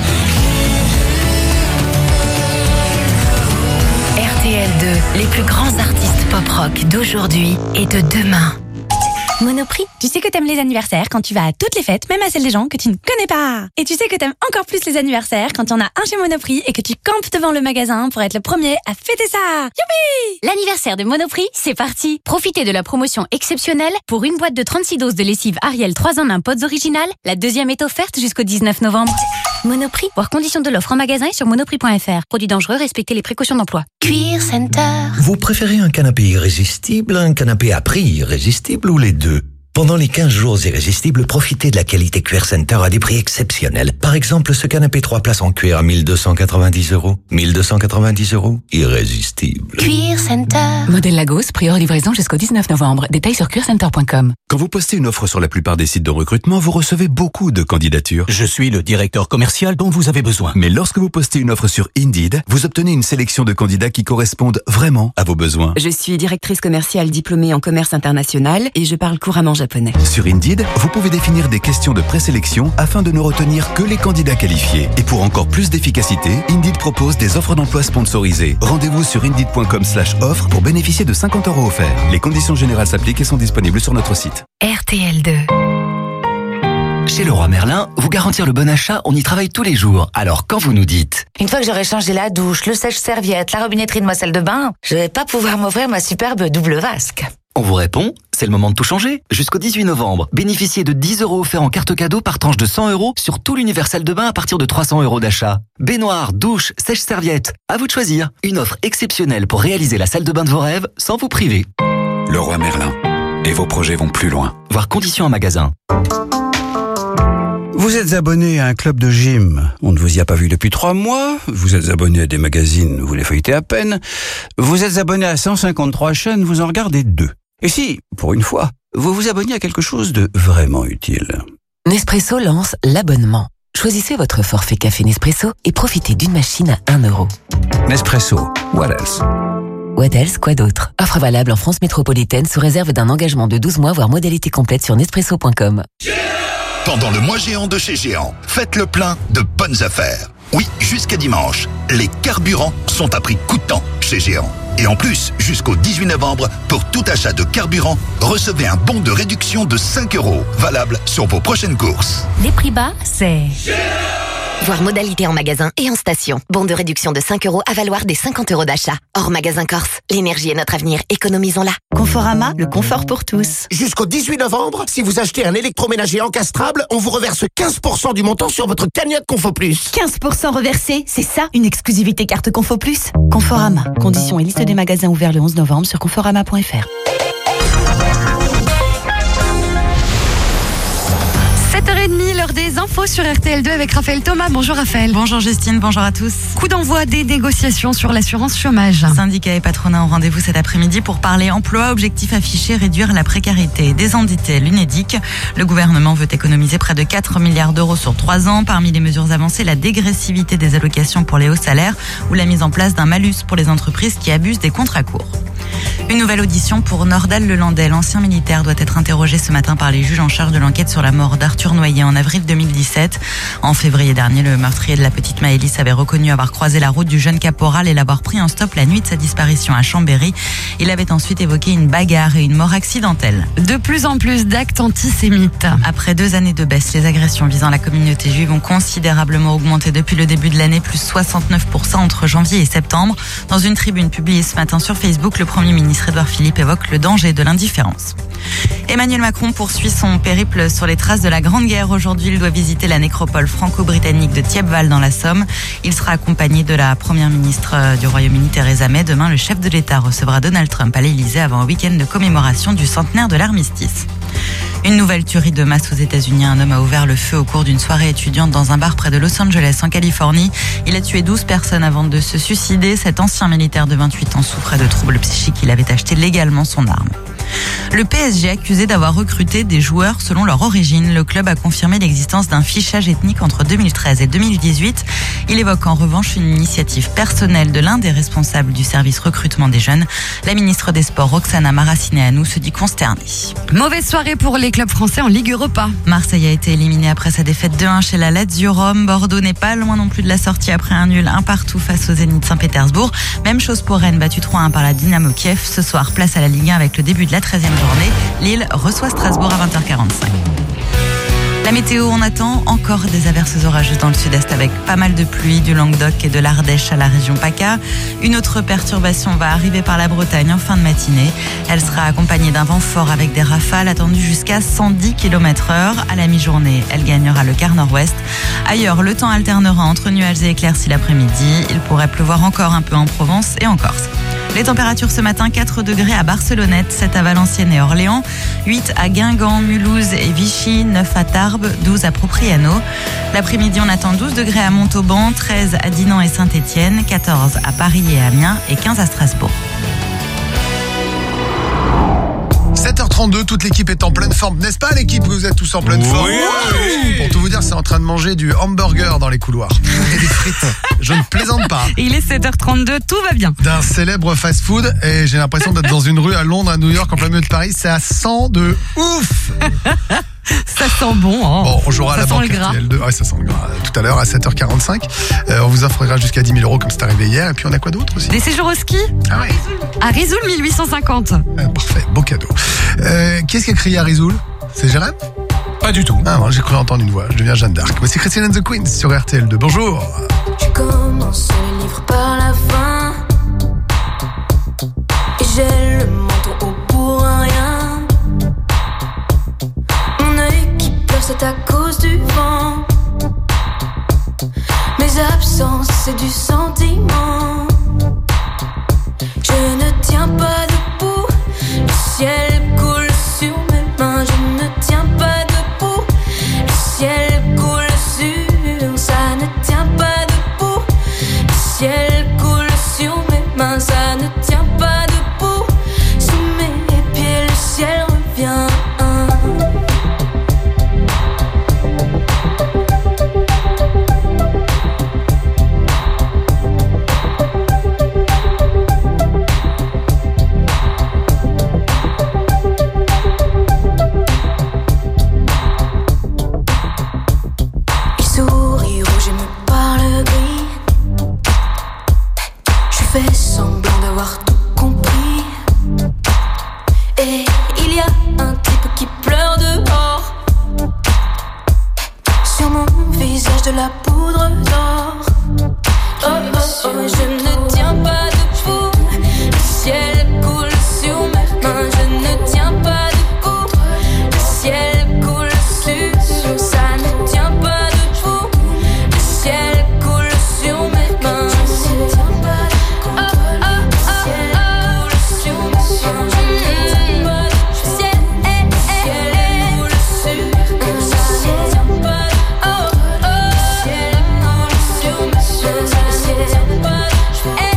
RTL2, les plus grands artistes pop-rock d'aujourd'hui et de demain. Monoprix, tu sais que t'aimes les anniversaires quand tu vas à toutes les fêtes, même à celles des gens que tu ne connais pas. Et tu sais que t'aimes encore plus les anniversaires quand il y en a un chez Monoprix et que tu campes devant le magasin pour être le premier à fêter ça. Youpi! L'anniversaire de Monoprix, c'est parti. Profitez de la promotion exceptionnelle. Pour une boîte de 36 doses de lessive Ariel 3 en 1 Pods original, la deuxième est offerte jusqu'au 19 novembre. Monoprix, voir conditions de l'offre en magasin et sur monoprix.fr. Produit dangereux, respectez les précautions d'emploi. Cuir Center. Vous préférez un canapé irrésistible, un canapé à prix irrésistible ou les deux? Pendant les 15 jours irrésistibles, profitez de la qualité Cuir Center à des prix exceptionnels. Par exemple, ce canapé 3 places en cuir à 1290 €. 1290 €, irrésistible. Cuir Center. Modèle Lagos, prix hors livraison jusqu'au 19 novembre. Détails sur cuircenter.com. Quand vous postez une offre sur la plupart des sites de recrutement, vous recevez beaucoup de candidatures. Je suis le directeur commercial dont vous avez besoin. Mais lorsque vous postez une offre sur Indeed, vous obtenez une sélection de candidats qui correspondent vraiment à vos besoins. Je suis directrice commerciale diplômée en commerce international et je parle couramment japonais. Sur Indeed, vous pouvez définir des questions de présélection afin de ne retenir que les candidats qualifiés. Et pour encore plus d'efficacité, Indeed propose des offres d'emploi sponsorisées. Rendez-vous sur Indeed.com/offre pour bénéficier de 50 € offerts. Les conditions générales s'appliquent et sont disponibles sur notre site. RTL2. Chez Leroy Merlin, vous garantir le bon achat, on y travaille tous les jours. Alors quand vous nous dites... Une fois que j'aurai changé la douche, le sèche-serviette, la robinetterie de ma salle de bain, je vais pas pouvoir m'offrir ma superbe double vasque. On vous répond, c'est le moment de tout changer. Jusqu'au 18 novembre, bénéficiez de 10 € offerts en carte cadeau par tranche de 100 € sur tout l'univers salle de bain à partir de 300 € d'achat. Baignoire, douche, sèche-serviette, à vous de choisir. Une offre exceptionnelle pour réaliser la salle de bain de vos rêves sans vous priver. Leroy Merlin. Et vos projets vont plus loin. Voir conditions en magasin. Vous êtes abonné à un club de gym, on ne vous y a pas vu depuis 3 mois, vous êtes abonné à des magazines, vous les feuilletez à peine, vous êtes abonné à 153 chaînes, vous en regardez 2. Et si, pour une fois, vous vous abonnez à quelque chose de vraiment utile. Nespresso lance l'abonnement. Choisissez votre forfait café Nespresso et profitez d'une machine à 1 €. Nespresso, what else? What else, quoi d'autre? Offre valable en France métropolitaine sous réserve d'un engagement de 12 mois, voire modalité complète sur Nespresso.com. Pendant le mois géant de chez Géant, faites le plein de bonnes affaires. Oui, jusqu'à dimanche, les carburants sont à prix coûtant chez Géant. Et en plus, jusqu'au 18 novembre, pour tout achat de carburant, recevez un bon de réduction de 5 €, valable sur vos prochaines courses. Les prix bas, c'est... Voir modalité en magasin et en station. Bon de réduction de 5 € à valoir des 50 € d'achat. Hors magasin Corse. L'énergie est notre avenir. Économisons-la. Conforama, le confort pour tous. Jusqu'au 18 novembre, si vous achetez un électroménager encastrable, on vous reverse 15% du montant sur votre cagnotte Confo Plus. 15% reversé, c'est ça une exclusivité carte Confo Plus. Conforama. Conditions et liste des magasins ouverts le 11 novembre sur conforama.fr. 7h30, l'heure des infos sur RTL2 avec Raphaël Thomas. Bonjour Raphaël. Bonjour Justine, bonjour à tous. Coup d'envoi des négociations sur l'assurance chômage. Syndicats et patronat ont rendez-vous cet après-midi pour parler emploi. Objectif affiché, réduire la précarité des handicapés. L'UNEDIC. Le gouvernement veut économiser près de 4 milliards d'euros sur 3 ans. Parmi les mesures avancées, la dégressivité des allocations pour les hauts salaires ou la mise en place d'un malus pour les entreprises qui abusent des contrats courts. Une nouvelle audition pour Nordal Lelandais. L'ancien militaire doit être interrogé ce matin par les juges en charge de l'enquête sur la mort d'Arthur Noyer en avril 2017. En février dernier, le meurtrier de la petite Maëlys avait reconnu avoir croisé la route du jeune caporal et l'avoir pris en stop la nuit de sa disparition à Chambéry. Il avait ensuite évoqué une bagarre et une mort accidentelle. De plus en plus d'actes antisémites. Après 2 années de baisse, les agressions visant la communauté juive ont considérablement augmenté depuis le début de l'année, plus 69% entre janvier et septembre. Dans une tribune publiée ce matin sur Facebook, le Premier ministre Édouard Philippe évoque le danger de l'indifférence. Emmanuel Macron poursuit son périple sur les traces de la Grande Guerre. Aujourd'hui, il doit visiter la nécropole franco-britannique de Thiepval dans la Somme. Il sera accompagné de la première ministre du Royaume-Uni, Theresa May. Demain, le chef de l'État recevra Donald Trump à l'Élysée avant un week-end de commémoration du centenaire de l'armistice. Une nouvelle tuerie de masse aux États-Unis. Un homme a ouvert le feu au cours d'une soirée étudiante dans un bar près de Los Angeles, en Californie. Il a tué 12 personnes avant de se suicider. Cet ancien militaire de 28 ans souffrait de troubles psychiques. Il avait acheté légalement son arme. Le PSG accusé d'avoir recruté des joueurs selon leur origine. Le club a confirmé l'existence d'un fichage ethnique entre 2013 et 2018. Il évoque en revanche une initiative personnelle de l'un des responsables du service recrutement des jeunes. La ministre des Sports, Roxana Maracineanu, se dit consternée. Mauvaise soirée pour les clubs français en Ligue Europa. Marseille a été éliminé après sa défaite 2-1 chez la Lazio Rome. Bordeaux n'est pas loin non plus de la sortie après un nul 1-1 face au Zénith Saint-Pétersbourg. Même chose pour Rennes, battu 3-1 par la Dynamo Kiev. Ce soir, place à la Ligue 1 avec le début de la 13e journée. Lille reçoit Strasbourg à 20h45. La météo, on attend encore des averses orageuses dans le sud-est avec pas mal de pluie du Languedoc et de l'Ardèche à la région PACA. Une autre perturbation va arriver par la Bretagne en fin de matinée. Elle sera accompagnée d'un vent fort avec des rafales attendues jusqu'à 110 km/h. À la mi-journée, elle gagnera le quart nord-ouest. Ailleurs, le temps alternera entre nuages et éclaircies l'après-midi. Il pourrait pleuvoir encore un peu en Provence et en Corse. Les températures ce matin, 4 degrés à Barcelonnette, 7 à Valenciennes et Orléans, 8 à Guingamp, Mulhouse et Vichy, 9 à Tarbes, 12 à Propriano. L'après-midi, on attend 12 degrés à Montauban, 13 à Dinan et Saint-Étienne, 14 à Paris et Amiens et 15 à Strasbourg. 7h32, toute l'équipe est en pleine forme, n'est-ce pas l'équipe? Vous êtes tous en pleine forme. Oui. Pour tout vous dire, c'est en train de manger du hamburger dans les couloirs et des frites. Je ne plaisante pas. Il est 7h32, tout va bien. D'un célèbre fast-food et j'ai l'impression d'être dans une rue à Londres, à New York, en plein milieu de Paris. Ça sent de ouf. Ça sent bon. Hein. Bon, on jouera à la banque RTL2. Ouais, ça sent le gras. Tout à l'heure à 7h45. On vous offrira jusqu'à 10 000 € comme c'est arrivé hier. Et puis on a quoi d'autre aussi? Des séjours au ski Ah ouais. à Risoul 1850. Parfait, beau cadeau. Qui est-ce qui a crié à Risoul? C'est Jérém? Pas du tout. Ah, moi, j'ai cru entendre une voix. Je deviens Jeanne d'Arc. Voici Christine and the Queens sur RTL2. Bonjour. Je commence le livre par la fin et j'ai le menton haut pour un rien. Mon œil qui pleure, c'est à cause du vent. Mes absences, c'est du sentiment. Je ne tiens pas debout, le ciel coule sur mes mains. Je ne tiens pas debout, le ciel coule sur. Ça ne tient pas debout, le ciel coule sur mes mains. Ça ne tient pas debout, sous mes pieds le ciel revient. Fais semblant d'avoir tout compris. Et il y a un type qui pleure dehors. Sur mon visage de la poudre d'or. Oh oh oh, je ne tiens pas debout. Le ciel coule sur mes mains. Je ne tiens pas debout. Le ciel coule sur. Ça ne tient pas debout. Le ciel coule sur mes mains. Je ne tiens pas debout. Hey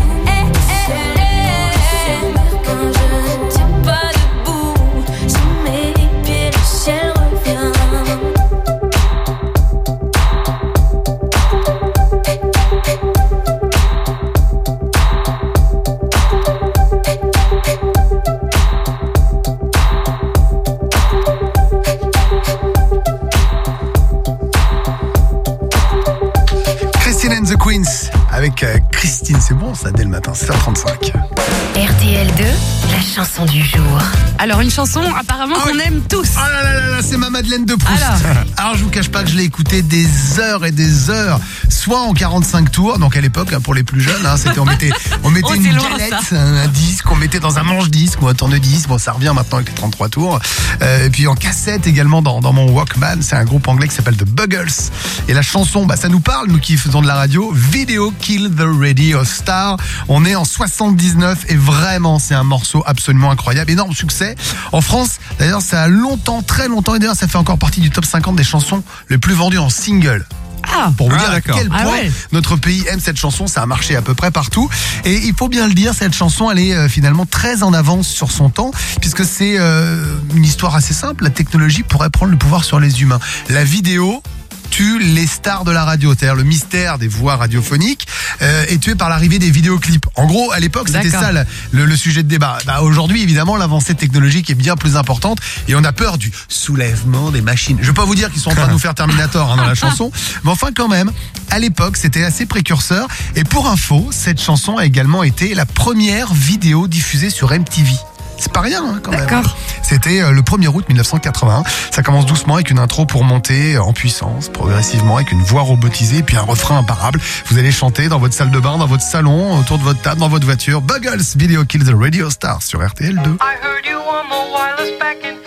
ça dès le matin, 7h35. RTL 2, la chanson du jour. Alors une chanson apparemment qu'on aime tous. Oh là là là là, c'est ma Madeleine de Proust. Alors je vous cache pas que je l'ai écouté des heures et des heures, soit en 45 tours, donc à l'époque pour les plus jeunes, c'était on mettait une galette, un disque, on mettait dans un manche-disque ou un tourne-disque, bon ça revient maintenant avec les 33 tours. Et puis en cassette également dans mon Walkman, c'est un groupe anglais qui s'appelle The Buggles. Et la chanson, ça nous parle, nous qui faisons de la radio, Video Kill the Radio Star. On est en 79 et vraiment c'est un morceau absolument incroyable, énorme succès. En France, d'ailleurs ça a longtemps, très longtemps, et d'ailleurs ça fait encore partie du top 50 des chansons les plus vendues en single. Pour vous dire à quel point notre pays aime cette chanson, ça a marché à peu près partout. Et il faut bien le dire, cette chanson, elle est finalement très en avance sur son temps, puisque c'est une histoire assez simple. La technologie pourrait prendre le pouvoir sur les humains. La vidéo tue les stars de la radio, c'est-à-dire le mystère des voix radiophoniques est tué par l'arrivée des vidéoclips. En gros, à l'époque, c'était ça le sujet de débat. Aujourd'hui, évidemment, l'avancée technologique est bien plus importante et on a peur du soulèvement des machines. Je vais pas vous dire qu'ils sont en train de nous faire Terminator dans la chanson, mais enfin quand même, à l'époque, c'était assez précurseur. Et pour info, cette chanson a également été la première vidéo diffusée sur MTV. C'est pas rien quand même. C'était le 1er août 1981. Ça commence doucement avec une intro pour monter en puissance, progressivement, avec une voix robotisée et puis un refrain imparable. Vous allez chanter dans votre salle de bain, dans votre salon, autour de votre table, dans votre voiture. Buggles, Video Kill the Radio Star sur RTL 2. I heard you on the wireless back in